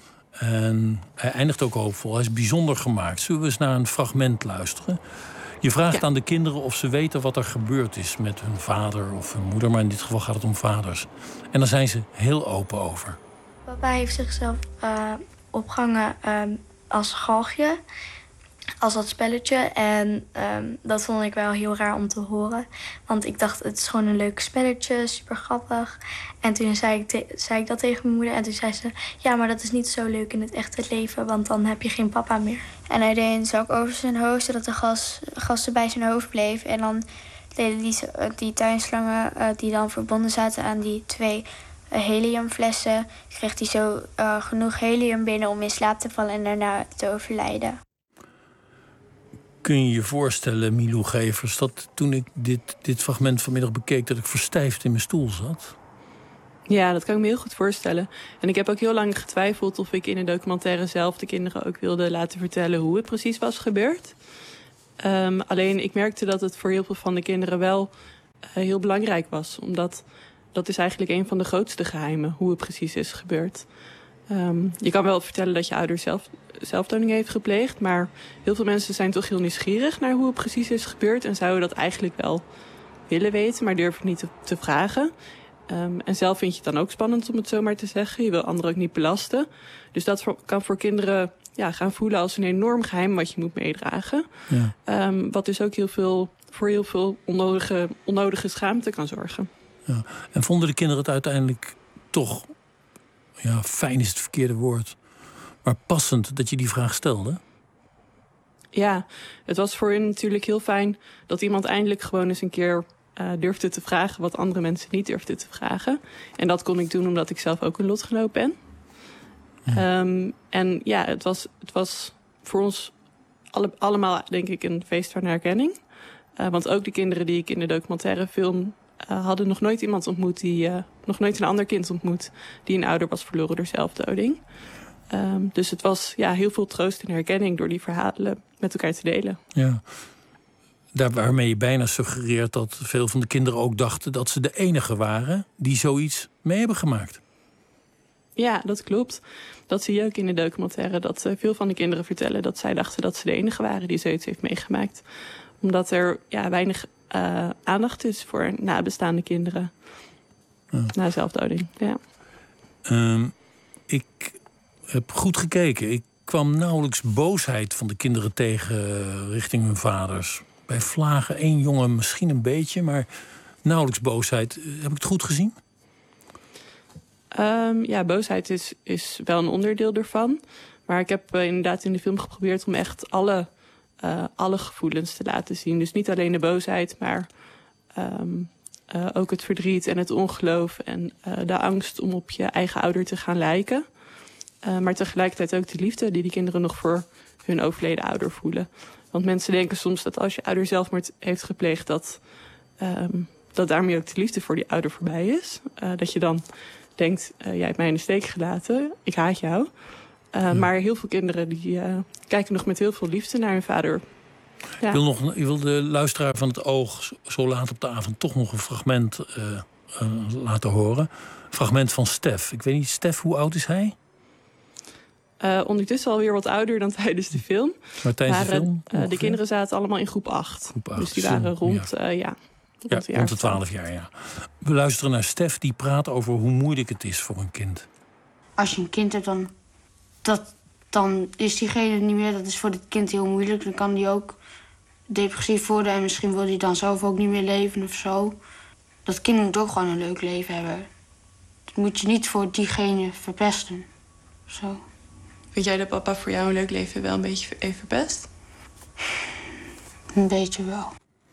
En hij eindigt ook hoopvol. Hij is bijzonder gemaakt. Zullen we eens naar een fragment luisteren? Je vraagt aan de kinderen of ze weten wat er gebeurd is met hun vader of hun moeder. Maar in dit geval gaat het om vaders. En daar zijn ze heel open over. Papa heeft zichzelf opgehangen als galgje. Als dat spelletje. En dat vond ik wel heel raar om te horen. Want ik dacht, het is gewoon een leuk spelletje. Super grappig. En toen zei ik dat tegen mijn moeder. En toen zei ze, ja, maar dat is niet zo leuk in het echte leven. Want dan heb je geen papa meer. En hij deed een zak over zijn hoofd, zodat de gasten bij zijn hoofd bleef. En dan deden die tuinslangen die dan verbonden zaten aan die 2 heliumflessen. Kreeg hij zo genoeg helium binnen om in slaap te vallen en daarna te overlijden. Kun je je voorstellen, Milou Gevers, dat toen ik dit fragment vanmiddag bekeek, dat ik verstijfd in mijn stoel zat? Ja, dat kan ik me heel goed voorstellen. En ik heb ook heel lang getwijfeld of ik in de documentaire zelf de kinderen ook wilde laten vertellen hoe het precies was gebeurd. Alleen ik merkte dat het voor heel veel van de kinderen wel heel belangrijk was. Omdat dat is eigenlijk een van de grootste geheimen, hoe het precies is gebeurd. Je kan wel vertellen dat je ouder zelfdoding heeft gepleegd, maar heel veel mensen zijn toch heel nieuwsgierig naar hoe het precies is gebeurd en zouden dat eigenlijk wel willen weten, maar durven niet te vragen. En zelf vind je het dan ook spannend om het zomaar te zeggen. Je wil anderen ook niet belasten. Dus dat kan voor kinderen gaan voelen als een enorm geheim wat je moet meedragen. Ja. Wat dus ook voor heel veel onnodige schaamte kan zorgen. Ja. En vonden de kinderen het uiteindelijk toch, fijn is het verkeerde woord, maar passend dat je die vraag stelde? Ja, het was voor hen natuurlijk heel fijn dat iemand eindelijk gewoon eens een keer durfde te vragen wat andere mensen niet durfden te vragen. En dat kon ik doen omdat ik zelf ook een lotgenoot ben. Ja. Het was voor ons allemaal, denk ik, een feest van herkenning. Want ook de kinderen die ik in de documentaire film hadden nog nooit iemand ontmoet nog nooit een ander kind ontmoet die een ouder was verloren door zelfdoding. Dus het was heel veel troost en herkenning door die verhalen met elkaar te delen. Ja. Daar waarmee je bijna suggereert dat veel van de kinderen ook dachten dat ze de enige waren die zoiets mee hebben gemaakt. Ja, dat klopt. Dat zie je ook in de documentaire. Dat veel van de kinderen vertellen dat zij dachten dat ze de enige waren die zoiets heeft meegemaakt. Omdat er weinig aandacht is voor nabestaande kinderen. Na zelfdoding. Ja. Ik heb goed gekeken. Ik kwam nauwelijks boosheid van de kinderen tegen richting hun vaders. Bij vlagen 1 jongen misschien een beetje, maar nauwelijks boosheid. Heb ik het goed gezien? Ja, boosheid is wel een onderdeel ervan. Maar ik heb inderdaad in de film geprobeerd om echt alle gevoelens te laten zien. Dus niet alleen de boosheid, maar ook het verdriet en het ongeloof en de angst om op je eigen ouder te gaan lijken. Maar tegelijkertijd ook de liefde die kinderen nog voor hun overleden ouder voelen. Want mensen denken soms dat als je ouder zelfmoord heeft gepleegd, dat daarmee ook de liefde voor die ouder voorbij is. Dat je dan denkt, jij hebt mij in de steek gelaten, ik haat jou. Maar heel veel kinderen die kijken nog met heel veel liefde naar hun vader. Ja. Ik wil de luisteraar van het Oog zo laat op de avond toch nog een fragment laten horen. Een fragment van Stef. Ik weet niet, Stef, hoe oud is hij? Ondertussen alweer wat ouder dan tijdens de film. Maar tijdens de film? De kinderen zaten allemaal in groep 8. Dus die waren rond de 12 jaar, ja. We luisteren naar Stef, die praat over hoe moeilijk het is voor een kind. Als je een kind hebt, dan is diegene niet meer. Dat is voor het kind heel moeilijk. Dan kan die ook depressief worden en misschien wil hij dan zelf ook niet meer leven of zo. Dat kind moet ook gewoon een leuk leven hebben. Dat moet je niet voor diegene verpesten. Zo. Vind jij dat papa voor jou een leuk leven wel een beetje heeft verpest? Een beetje wel.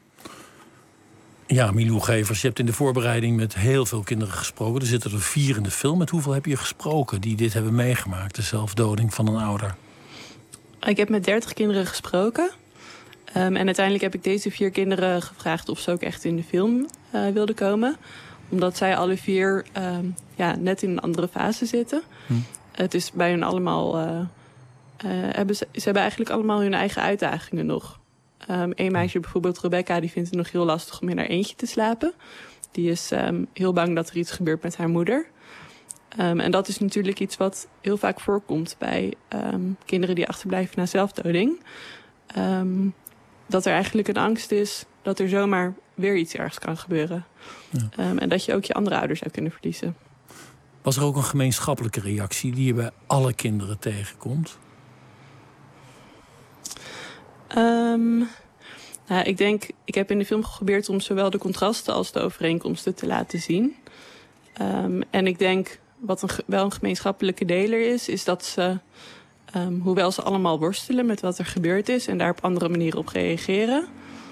Ja, Milou Gevers, je hebt in de voorbereiding met heel veel kinderen gesproken. Er zitten er 4 in de film. Met hoeveel heb je gesproken die dit hebben meegemaakt? De zelfdoding van een ouder. Ik heb met 30 kinderen gesproken. En uiteindelijk heb ik deze 4 kinderen gevraagd of ze ook echt in de film wilden komen. Omdat zij alle 4 net in een andere fase zitten. Het is bij hun allemaal... ze hebben eigenlijk allemaal hun eigen uitdagingen nog. Een meisje bijvoorbeeld, Rebecca, die vindt het nog heel lastig om in haar eentje te slapen. Die is heel bang dat er iets gebeurt met haar moeder. En dat is natuurlijk iets wat heel vaak voorkomt bij kinderen die achterblijven na zelfdoding. Dat er eigenlijk een angst is dat er zomaar weer iets ergs kan gebeuren. Ja. En dat je ook je andere ouders zou kunnen verliezen. Was er ook een gemeenschappelijke reactie die je bij alle kinderen tegenkomt? Ik heb in de film geprobeerd om zowel de contrasten als de overeenkomsten te laten zien. En ik denk, wat wel een gemeenschappelijke deler is dat ze, hoewel ze allemaal worstelen met wat er gebeurd is en daar op andere manieren op reageren,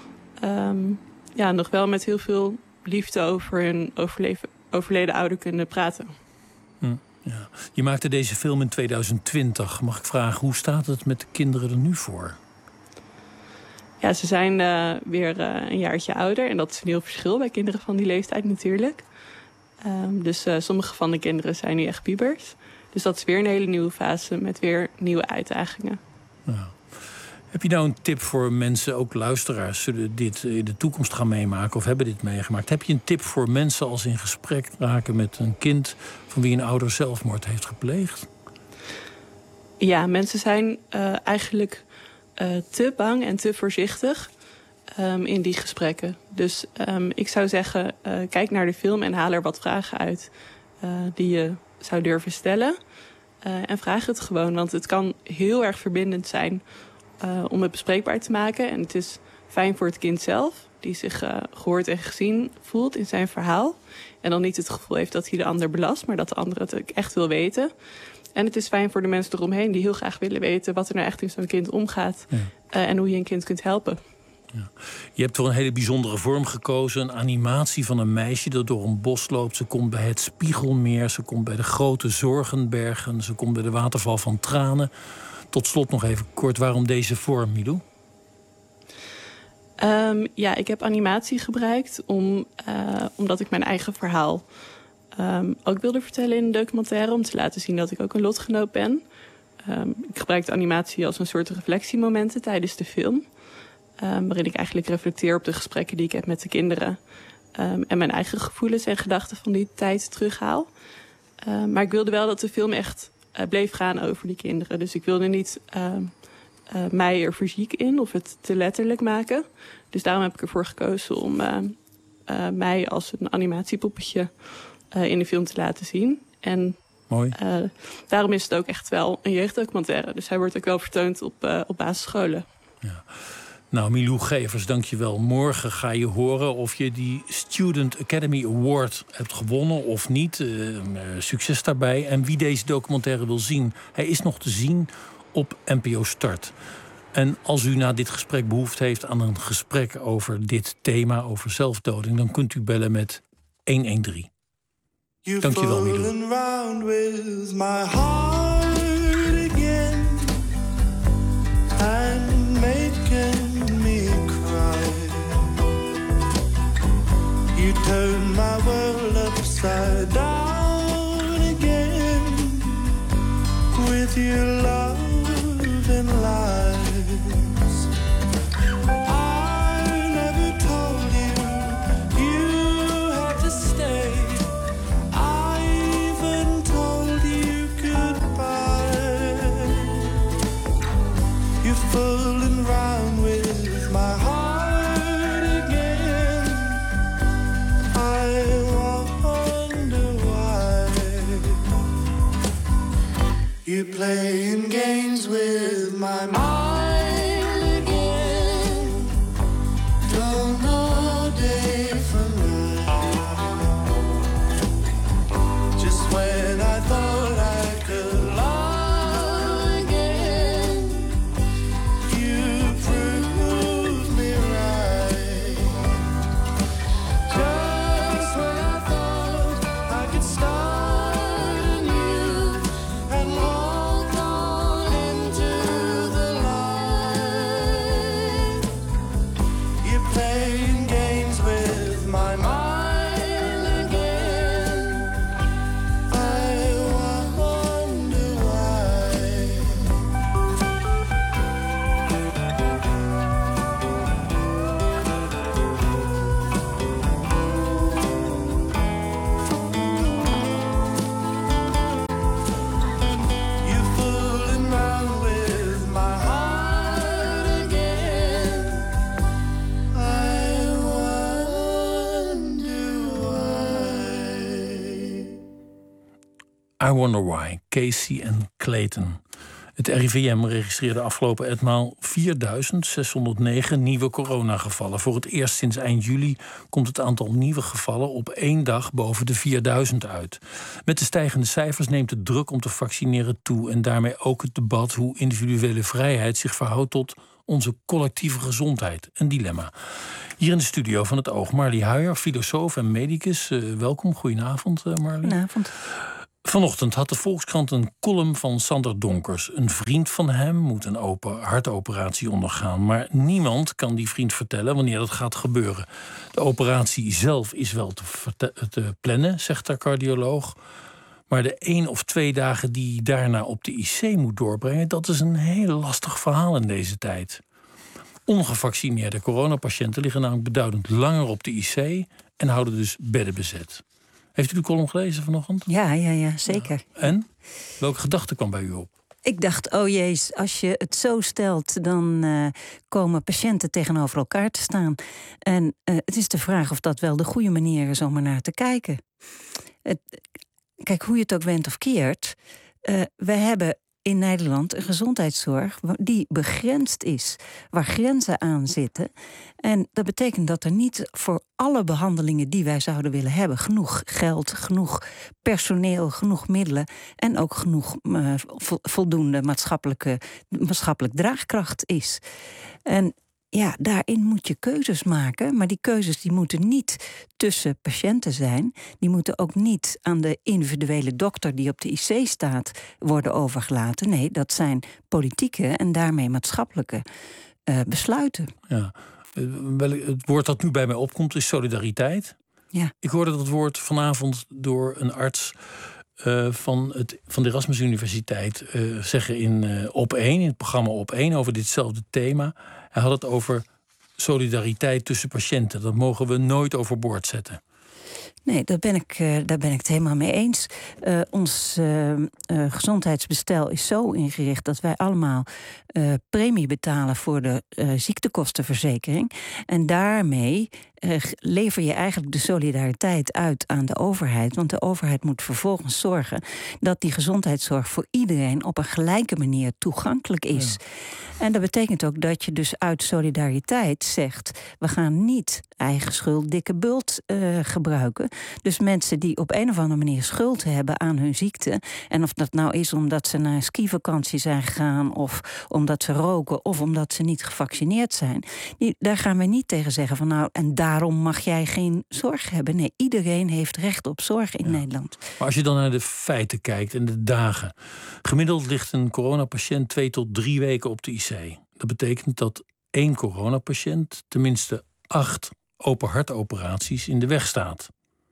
nog wel met heel veel liefde over hun overleden ouder kunnen praten. Ja. Je maakte deze film in 2020. Mag ik vragen, hoe staat het met de kinderen er nu voor? Ja, ze zijn weer een jaartje ouder. En dat is een heel verschil bij kinderen van die leeftijd natuurlijk. Dus sommige van de kinderen zijn nu echt pubers. Dus dat is weer een hele nieuwe fase met weer nieuwe uitdagingen. Ja. Heb je nou een tip voor mensen, ook luisteraars, zullen dit in de toekomst gaan meemaken of hebben dit meegemaakt? Heb je een tip voor mensen als ze in gesprek raken met een kind van wie een ouder zelfmoord heeft gepleegd? Ja, mensen zijn eigenlijk te bang en te voorzichtig in die gesprekken. Dus ik zou zeggen, kijk naar de film en haal er wat vragen uit die je zou durven stellen. En vraag het gewoon, want het kan heel erg verbindend zijn om het bespreekbaar te maken. En het is fijn voor het kind zelf, die zich gehoord en gezien voelt in zijn verhaal. En dan niet het gevoel heeft dat hij de ander belast, maar dat de ander het ook echt wil weten. En het is fijn voor de mensen eromheen die heel graag willen weten wat er nou echt in zo'n kind omgaat. Ja. En hoe je een kind kunt helpen. Ja. Je hebt voor een hele bijzondere vorm gekozen. Een animatie van een meisje dat door een bos loopt. Ze komt bij het Spiegelmeer. Ze komt bij de grote Zorgenbergen. Ze komt bij de waterval van Tranen. Tot slot nog even kort, waarom deze vorm, Milou? Ik heb animatie gebruikt omdat ik mijn eigen verhaal ook wilde vertellen in een documentaire. Om te laten zien dat ik ook een lotgenoot ben. Ik gebruikte animatie als een soort reflectiemomenten tijdens de film. Waarin ik eigenlijk reflecteer op de gesprekken die ik heb met de kinderen. En mijn eigen gevoelens en gedachten van die tijd terughaal. Maar ik wilde wel dat de film echt bleef gaan over die kinderen. Dus ik wilde niet mij er fysiek in of het te letterlijk maken. Dus daarom heb ik ervoor gekozen om mij als een animatiepoppetje in de film te laten zien. En mooi. Daarom is het ook echt wel een jeugddocumentaire. Dus hij wordt ook wel vertoond op basisscholen. Ja. Nou, Milou Gevers, dankjewel. Morgen ga je horen of je die Student Academy Award hebt gewonnen of niet. Succes daarbij. En wie deze documentaire wil zien, hij is nog te zien op NPO Start. En als u na dit gesprek behoefte heeft aan een gesprek over dit thema, over zelfdoding, dan kunt u bellen met 113. Dankjewel, Milou. And making me cry. You turn my world upside down again with your love and lies. I never told you you had to stay. I even told you goodbye. You're fooling around with my heart again. I wonder why. You're playing games with my mind again. Don't know day from night. Just when I thought I could love again, you proved me right. Just when I thought I could start anew and walk on into the light, you're playing games with my mind again. I wonder why. You're fooling around with my heart again. I wonder why. I Wonder Why, Casey en Clayton. Het RIVM registreerde afgelopen etmaal 4.609 nieuwe coronagevallen. Voor het eerst sinds eind juli komt het aantal nieuwe gevallen op 1 dag boven de 4.000 uit. Met de stijgende cijfers neemt de druk om te vaccineren toe en daarmee ook het debat hoe individuele vrijheid zich verhoudt tot onze collectieve gezondheid. Een dilemma. Hier in de studio van het Oog, Marlie Huijer, filosoof en medicus. Welkom, goedenavond Marlie. Goedenavond. Vanochtend had de Volkskrant een column van Sander Donkers. Een vriend van hem moet een open hartoperatie ondergaan. Maar niemand kan die vriend vertellen wanneer dat gaat gebeuren. De operatie zelf is wel te plannen, zegt de cardioloog. Maar de 1 of 2 dagen die hij daarna op de IC moet doorbrengen, dat is een heel lastig verhaal in deze tijd. Ongevaccineerde coronapatiënten liggen namelijk beduidend langer op de IC en houden dus bedden bezet. Heeft u de column gelezen vanochtend? Ja, zeker. En? Welke gedachte kwam bij u op? Ik dacht, oh jezus, als je het zo stelt, dan komen patiënten tegenover elkaar te staan. En het is de vraag of dat wel de goede manier is om er naar te kijken. Kijk, hoe je het ook went of keert, we hebben in Nederland een gezondheidszorg die begrensd is, waar grenzen aan zitten. En dat betekent dat er niet voor alle behandelingen die wij zouden willen hebben genoeg geld, genoeg personeel, genoeg middelen en ook genoeg voldoende maatschappelijk draagkracht is. En ja, daarin moet je keuzes maken, maar die keuzes die moeten niet tussen patiënten zijn. Die moeten ook niet aan de individuele dokter die op de IC staat worden overgelaten. Nee, dat zijn politieke en daarmee maatschappelijke besluiten. Ja. Het woord dat nu bij mij opkomt is solidariteit. Ja. Ik hoorde dat woord vanavond door een arts van de Erasmus Universiteit zeggen in het programma Op1 over ditzelfde thema. Hij had het over solidariteit tussen patiënten. Dat mogen we nooit overboord zetten. Nee, daar ben ik het helemaal mee eens. Ons gezondheidsbestel is zo ingericht dat wij allemaal premie betalen voor de ziektekostenverzekering. En daarmee lever je eigenlijk de solidariteit uit aan de overheid. Want de overheid moet vervolgens zorgen dat die gezondheidszorg voor iedereen op een gelijke manier toegankelijk is. Ja. En dat betekent ook dat je dus uit solidariteit zegt, we gaan niet eigen schuld, dikke bult gebruiken. Dus mensen die op een of andere manier schuld hebben aan hun ziekte, en of dat nou is omdat ze naar een skivakantie zijn gegaan, of omdat ze roken, of omdat ze niet gevaccineerd zijn, daar gaan we niet tegen zeggen van nou, en daarom mag jij geen zorg hebben. Nee, iedereen heeft recht op zorg in Nederland. Maar als je dan naar de feiten kijkt en de dagen. Gemiddeld ligt een coronapatiënt 2 tot 3 weken op de IC. Dat betekent dat 1 coronapatiënt tenminste 8 open hartoperaties in de weg staat.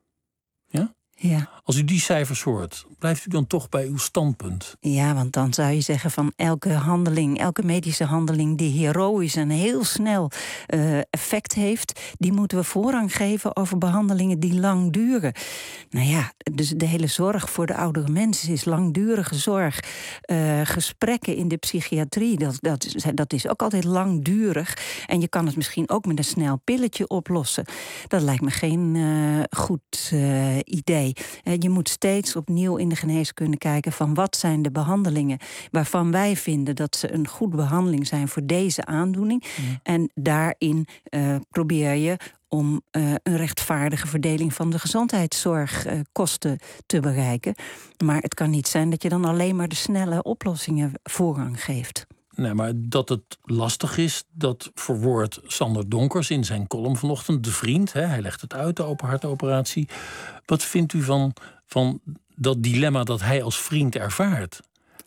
Ja? Ja. Als u die cijfers hoort, blijft u dan toch bij uw standpunt? Ja, want dan zou je zeggen van elke medische handeling die heroïs en heel snel effect heeft, die moeten we voorrang geven over behandelingen die lang duren. Nou ja, dus de hele zorg voor de oudere mensen is langdurige zorg. Gesprekken in de psychiatrie, dat is ook altijd langdurig. En je kan het misschien ook met een snel pilletje oplossen. Dat lijkt me geen goed idee. Je moet steeds opnieuw in de geneeskunde kijken van wat zijn de behandelingen waarvan wij vinden dat ze een goede behandeling zijn voor deze aandoening. Ja. En daarin probeer je om een rechtvaardige verdeling van de gezondheidszorgkosten te bereiken. Maar het kan niet zijn dat je dan alleen maar de snelle oplossingen voorrang geeft. Nee, maar dat het lastig is, dat verwoordt Sander Donkers in zijn column vanochtend. De Vriend, hij legt het uit, de open hartoperatie. Wat vindt u van dat dilemma dat hij als vriend ervaart?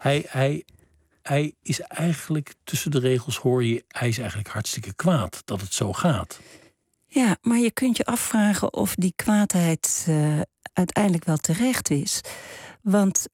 Hij is eigenlijk, tussen de regels hoor je, hij is eigenlijk hartstikke kwaad dat het zo gaat. Ja, maar je kunt je afvragen of die kwaadheid uiteindelijk wel terecht is. Want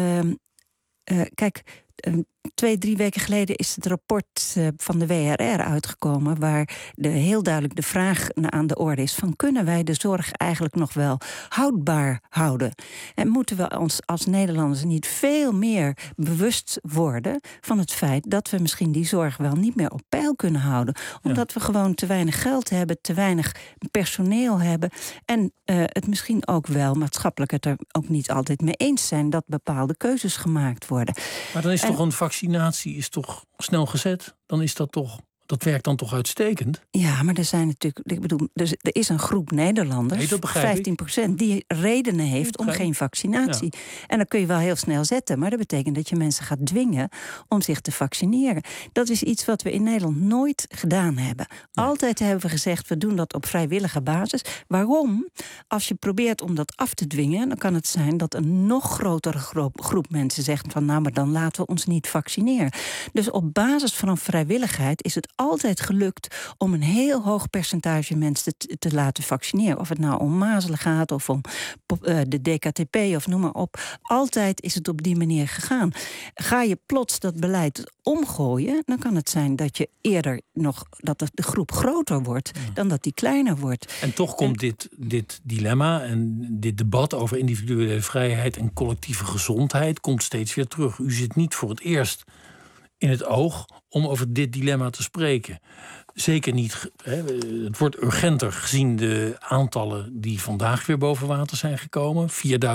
kijk, 2-3 weken geleden is het rapport van de WRR uitgekomen, waar heel duidelijk de vraag aan de orde is van kunnen wij de zorg eigenlijk nog wel houdbaar houden? En moeten we ons als Nederlanders niet veel meer bewust worden van het feit dat we misschien die zorg wel niet meer op peil kunnen houden? Omdat we gewoon te weinig geld hebben, te weinig personeel hebben en het misschien ook wel maatschappelijk het er ook niet altijd mee eens zijn dat bepaalde keuzes gemaakt worden. Maar dan is toch een vaccinatie is toch snel gezet? Dan is dat werkt dan toch uitstekend? Ja, maar er zijn natuurlijk, ik bedoel, er is een groep Nederlanders, 15%, die redenen heeft om geen vaccinatie. Ja. En dat kun je wel heel snel zetten, maar dat betekent dat je mensen gaat dwingen om zich te vaccineren. Dat is iets wat we in Nederland nooit gedaan hebben. Nee. Altijd hebben we gezegd, we doen dat op vrijwillige basis. Waarom? Als je probeert om dat af te dwingen, dan kan het zijn dat een nog grotere groep mensen zegt van nou, maar dan laten we ons niet vaccineren. Dus op basis van vrijwilligheid is het altijd gelukt om een heel hoog percentage mensen te laten vaccineren. Of het nou om mazelen gaat of om de DKTP of noem maar op. Altijd is het op die manier gegaan. Ga je plots dat beleid omgooien, dan kan het zijn dat je eerder nog dat de groep groter wordt dan dat die kleiner wordt. En toch komt dit dilemma en dit debat over individuele vrijheid en collectieve gezondheid komt steeds weer terug. U zit niet voor het eerst in het oog om over dit dilemma te spreken. Zeker niet, het wordt urgenter gezien de aantallen die vandaag weer boven water zijn gekomen.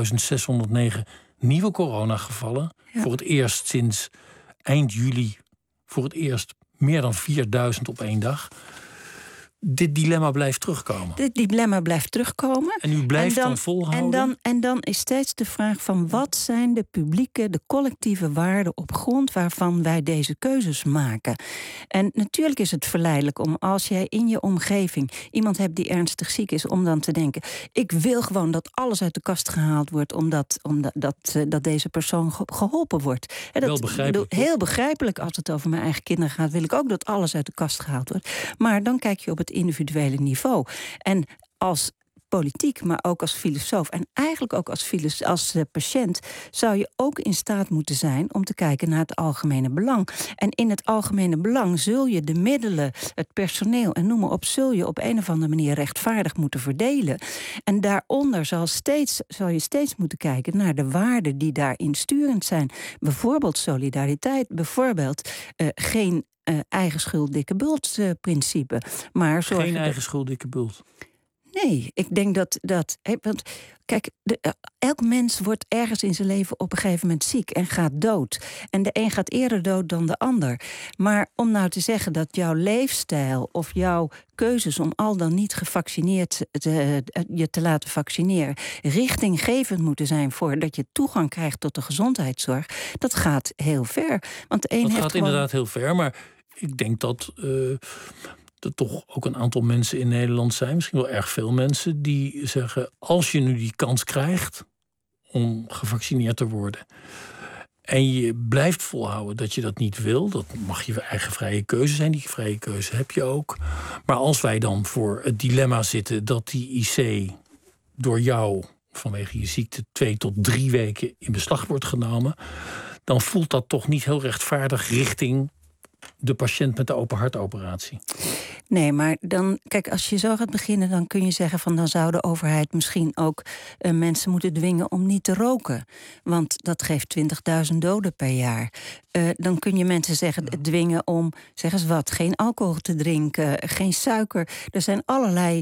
4.609 nieuwe coronagevallen. Ja. Voor het eerst sinds eind juli, voor het eerst meer dan 4.000 op 1 dag. Dit dilemma blijft terugkomen. Dit dilemma blijft terugkomen. En u blijft dan volhouden? En dan is steeds de vraag van wat zijn de publieke, de collectieve waarden op grond waarvan wij deze keuzes maken. En natuurlijk is het verleidelijk om als jij in je omgeving iemand hebt die ernstig ziek is, om dan te denken, ik wil gewoon dat alles uit de kast gehaald wordt, omdat deze persoon geholpen wordt. En dat, wel begrijpelijk. Heel begrijpelijk, als het over mijn eigen kinderen gaat, wil ik ook dat alles uit de kast gehaald wordt. Maar dan kijk je op het individuele niveau. En als politiek, maar ook als filosoof en eigenlijk ook als patiënt zou je ook in staat moeten zijn om te kijken naar het algemene belang. En in het algemene belang zul je de middelen, het personeel en noem maar op, zul je op een of andere manier rechtvaardig moeten verdelen. En daaronder zal je steeds moeten kijken naar de waarden die daarin sturend zijn. Bijvoorbeeld solidariteit, bijvoorbeeld geen eigen schuld, dikke bult principe. Maar geen eigen schuld, dikke bult. Nee, ik denk dat want kijk, elk mens wordt ergens in zijn leven op een gegeven moment ziek en gaat dood. En de een gaat eerder dood dan de ander. Maar om nou te zeggen dat jouw leefstijl of jouw keuzes om al dan niet gevaccineerd je te laten vaccineren richtinggevend moeten zijn voordat je toegang krijgt tot de gezondheidszorg, dat gaat heel ver. Want de een dat heeft gaat inderdaad heel ver, maar ik denk dat er toch ook een aantal mensen in Nederland zijn, misschien wel erg veel mensen, die zeggen, als je nu die kans krijgt om gevaccineerd te worden en je blijft volhouden dat je dat niet wil, dat mag je eigen vrije keuze zijn, die vrije keuze heb je ook. Maar als wij dan voor het dilemma zitten dat die IC door jou vanwege je ziekte 2 tot 3 weken in beslag wordt genomen, dan voelt dat toch niet heel rechtvaardig richting de patiënt met de open hartoperatie. Nee, maar dan, kijk, als je zo gaat beginnen, dan kun je zeggen van dan zou de overheid misschien ook mensen moeten dwingen om niet te roken. Want dat geeft 20.000 doden per jaar. Dan kun je mensen dwingen om, zeg eens wat, geen alcohol te drinken, geen suiker. Er zijn allerlei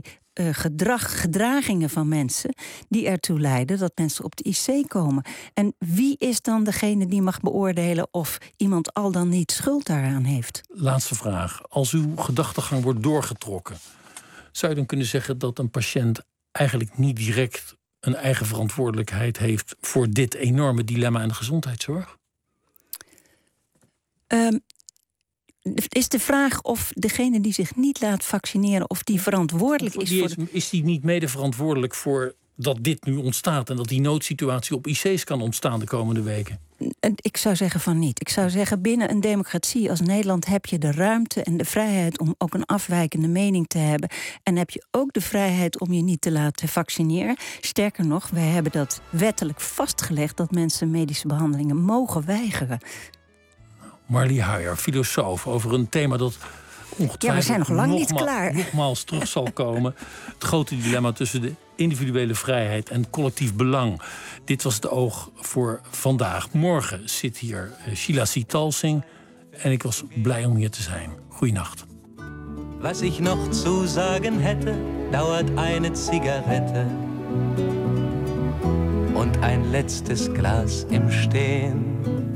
gedragingen van mensen die ertoe leiden dat mensen op de IC komen. En wie is dan degene die mag beoordelen of iemand al dan niet schuld daaraan heeft? Laatste vraag. Als uw gedachtegang wordt doorgetrokken, zou je dan kunnen zeggen dat een patiënt eigenlijk niet direct een eigen verantwoordelijkheid heeft voor dit enorme dilemma in de gezondheidszorg? Het is de vraag of degene die zich niet laat vaccineren, of die verantwoordelijk is voor... Is die niet mede verantwoordelijk voor dat dit nu ontstaat en dat die noodsituatie op IC's kan ontstaan de komende weken? Ik zou zeggen van niet. Ik zou zeggen, binnen een democratie als Nederland heb je de ruimte en de vrijheid om ook een afwijkende mening te hebben. En heb je ook de vrijheid om je niet te laten vaccineren. Sterker nog, wij hebben dat wettelijk vastgelegd dat mensen medische behandelingen mogen weigeren. Marlie Huijer, filosoof, over een thema dat ongetwijfeld we zijn nog lang niet klaar. Nogmaals terug zal komen. Het grote dilemma tussen de individuele vrijheid en collectief belang. Dit was het oog voor vandaag. Morgen zit hier Sheila Sitalsing en ik was blij om hier te zijn. Goeienacht. Was ich noch zu sagen hätte, dauert eine Zigarette und ein letztes Glas im Stehen.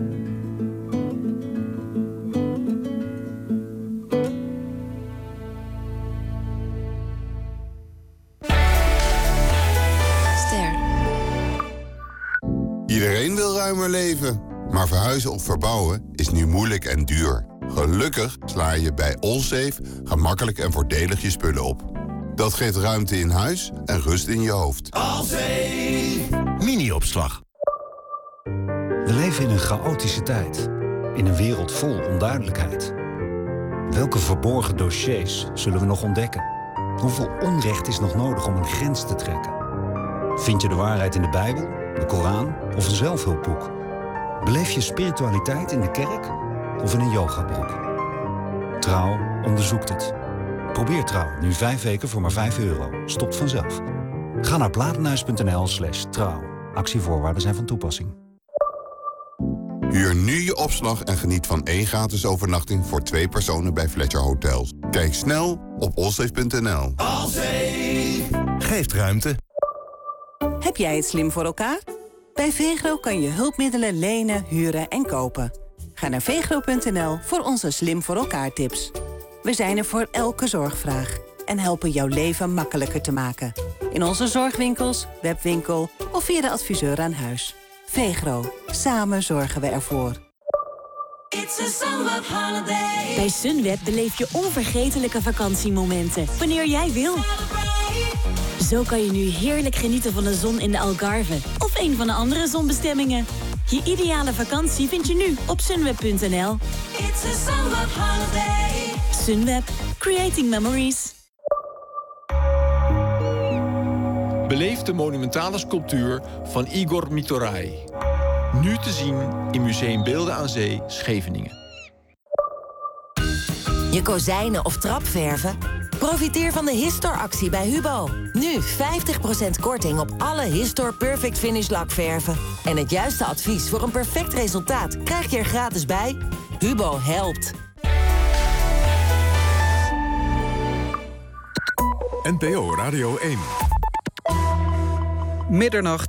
Iedereen wil ruimer leven, maar verhuizen of verbouwen is nu moeilijk en duur. Gelukkig sla je bij Allsafe gemakkelijk en voordelig je spullen op. Dat geeft ruimte in huis en rust in je hoofd. Allsafe mini-opslag. We leven in een chaotische tijd. In een wereld vol onduidelijkheid. Welke verborgen dossiers zullen we nog ontdekken? Hoeveel onrecht is nog nodig om een grens te trekken? Vind je de waarheid in de Bijbel, de Koran of een zelfhulpboek? Beleef je spiritualiteit in de kerk of in een yogabroek? Trouw onderzoekt het. Probeer Trouw nu 5 weken voor maar €5. Stopt vanzelf. Ga naar platenhuis.nl/trouw. Actievoorwaarden zijn van toepassing. Huur nu je opslag en geniet van 1 gratis overnachting voor 2 personen bij Fletcher Hotels. Kijk snel op allsafe.nl. Allsafe geeft ruimte. Heb jij het slim voor elkaar? Bij Vegro kan je hulpmiddelen lenen, huren en kopen. Ga naar vegro.nl voor onze slim voor elkaar tips. We zijn er voor elke zorgvraag en helpen jouw leven makkelijker te maken. In onze zorgwinkels, webwinkel of via de adviseur aan huis. Vegro. Samen zorgen we ervoor. Bij Sunweb beleef je onvergetelijke vakantiemomenten wanneer jij wil. Zo kan je nu heerlijk genieten van de zon in de Algarve of een van de andere zonbestemmingen. Je ideale vakantie vind je nu op sunweb.nl. Sunweb. Creating memories. Beleef de monumentale sculptuur van Igor Mitorai. Nu te zien in Museum Beelden aan Zee, Scheveningen. Je kozijnen of trapverven? Profiteer van de Histor-actie bij Hubo. Nu 50% korting op alle Histor Perfect Finish lakverven. En het juiste advies voor een perfect resultaat krijg je er gratis bij. Hubo helpt. NPO Radio 1. Middernacht.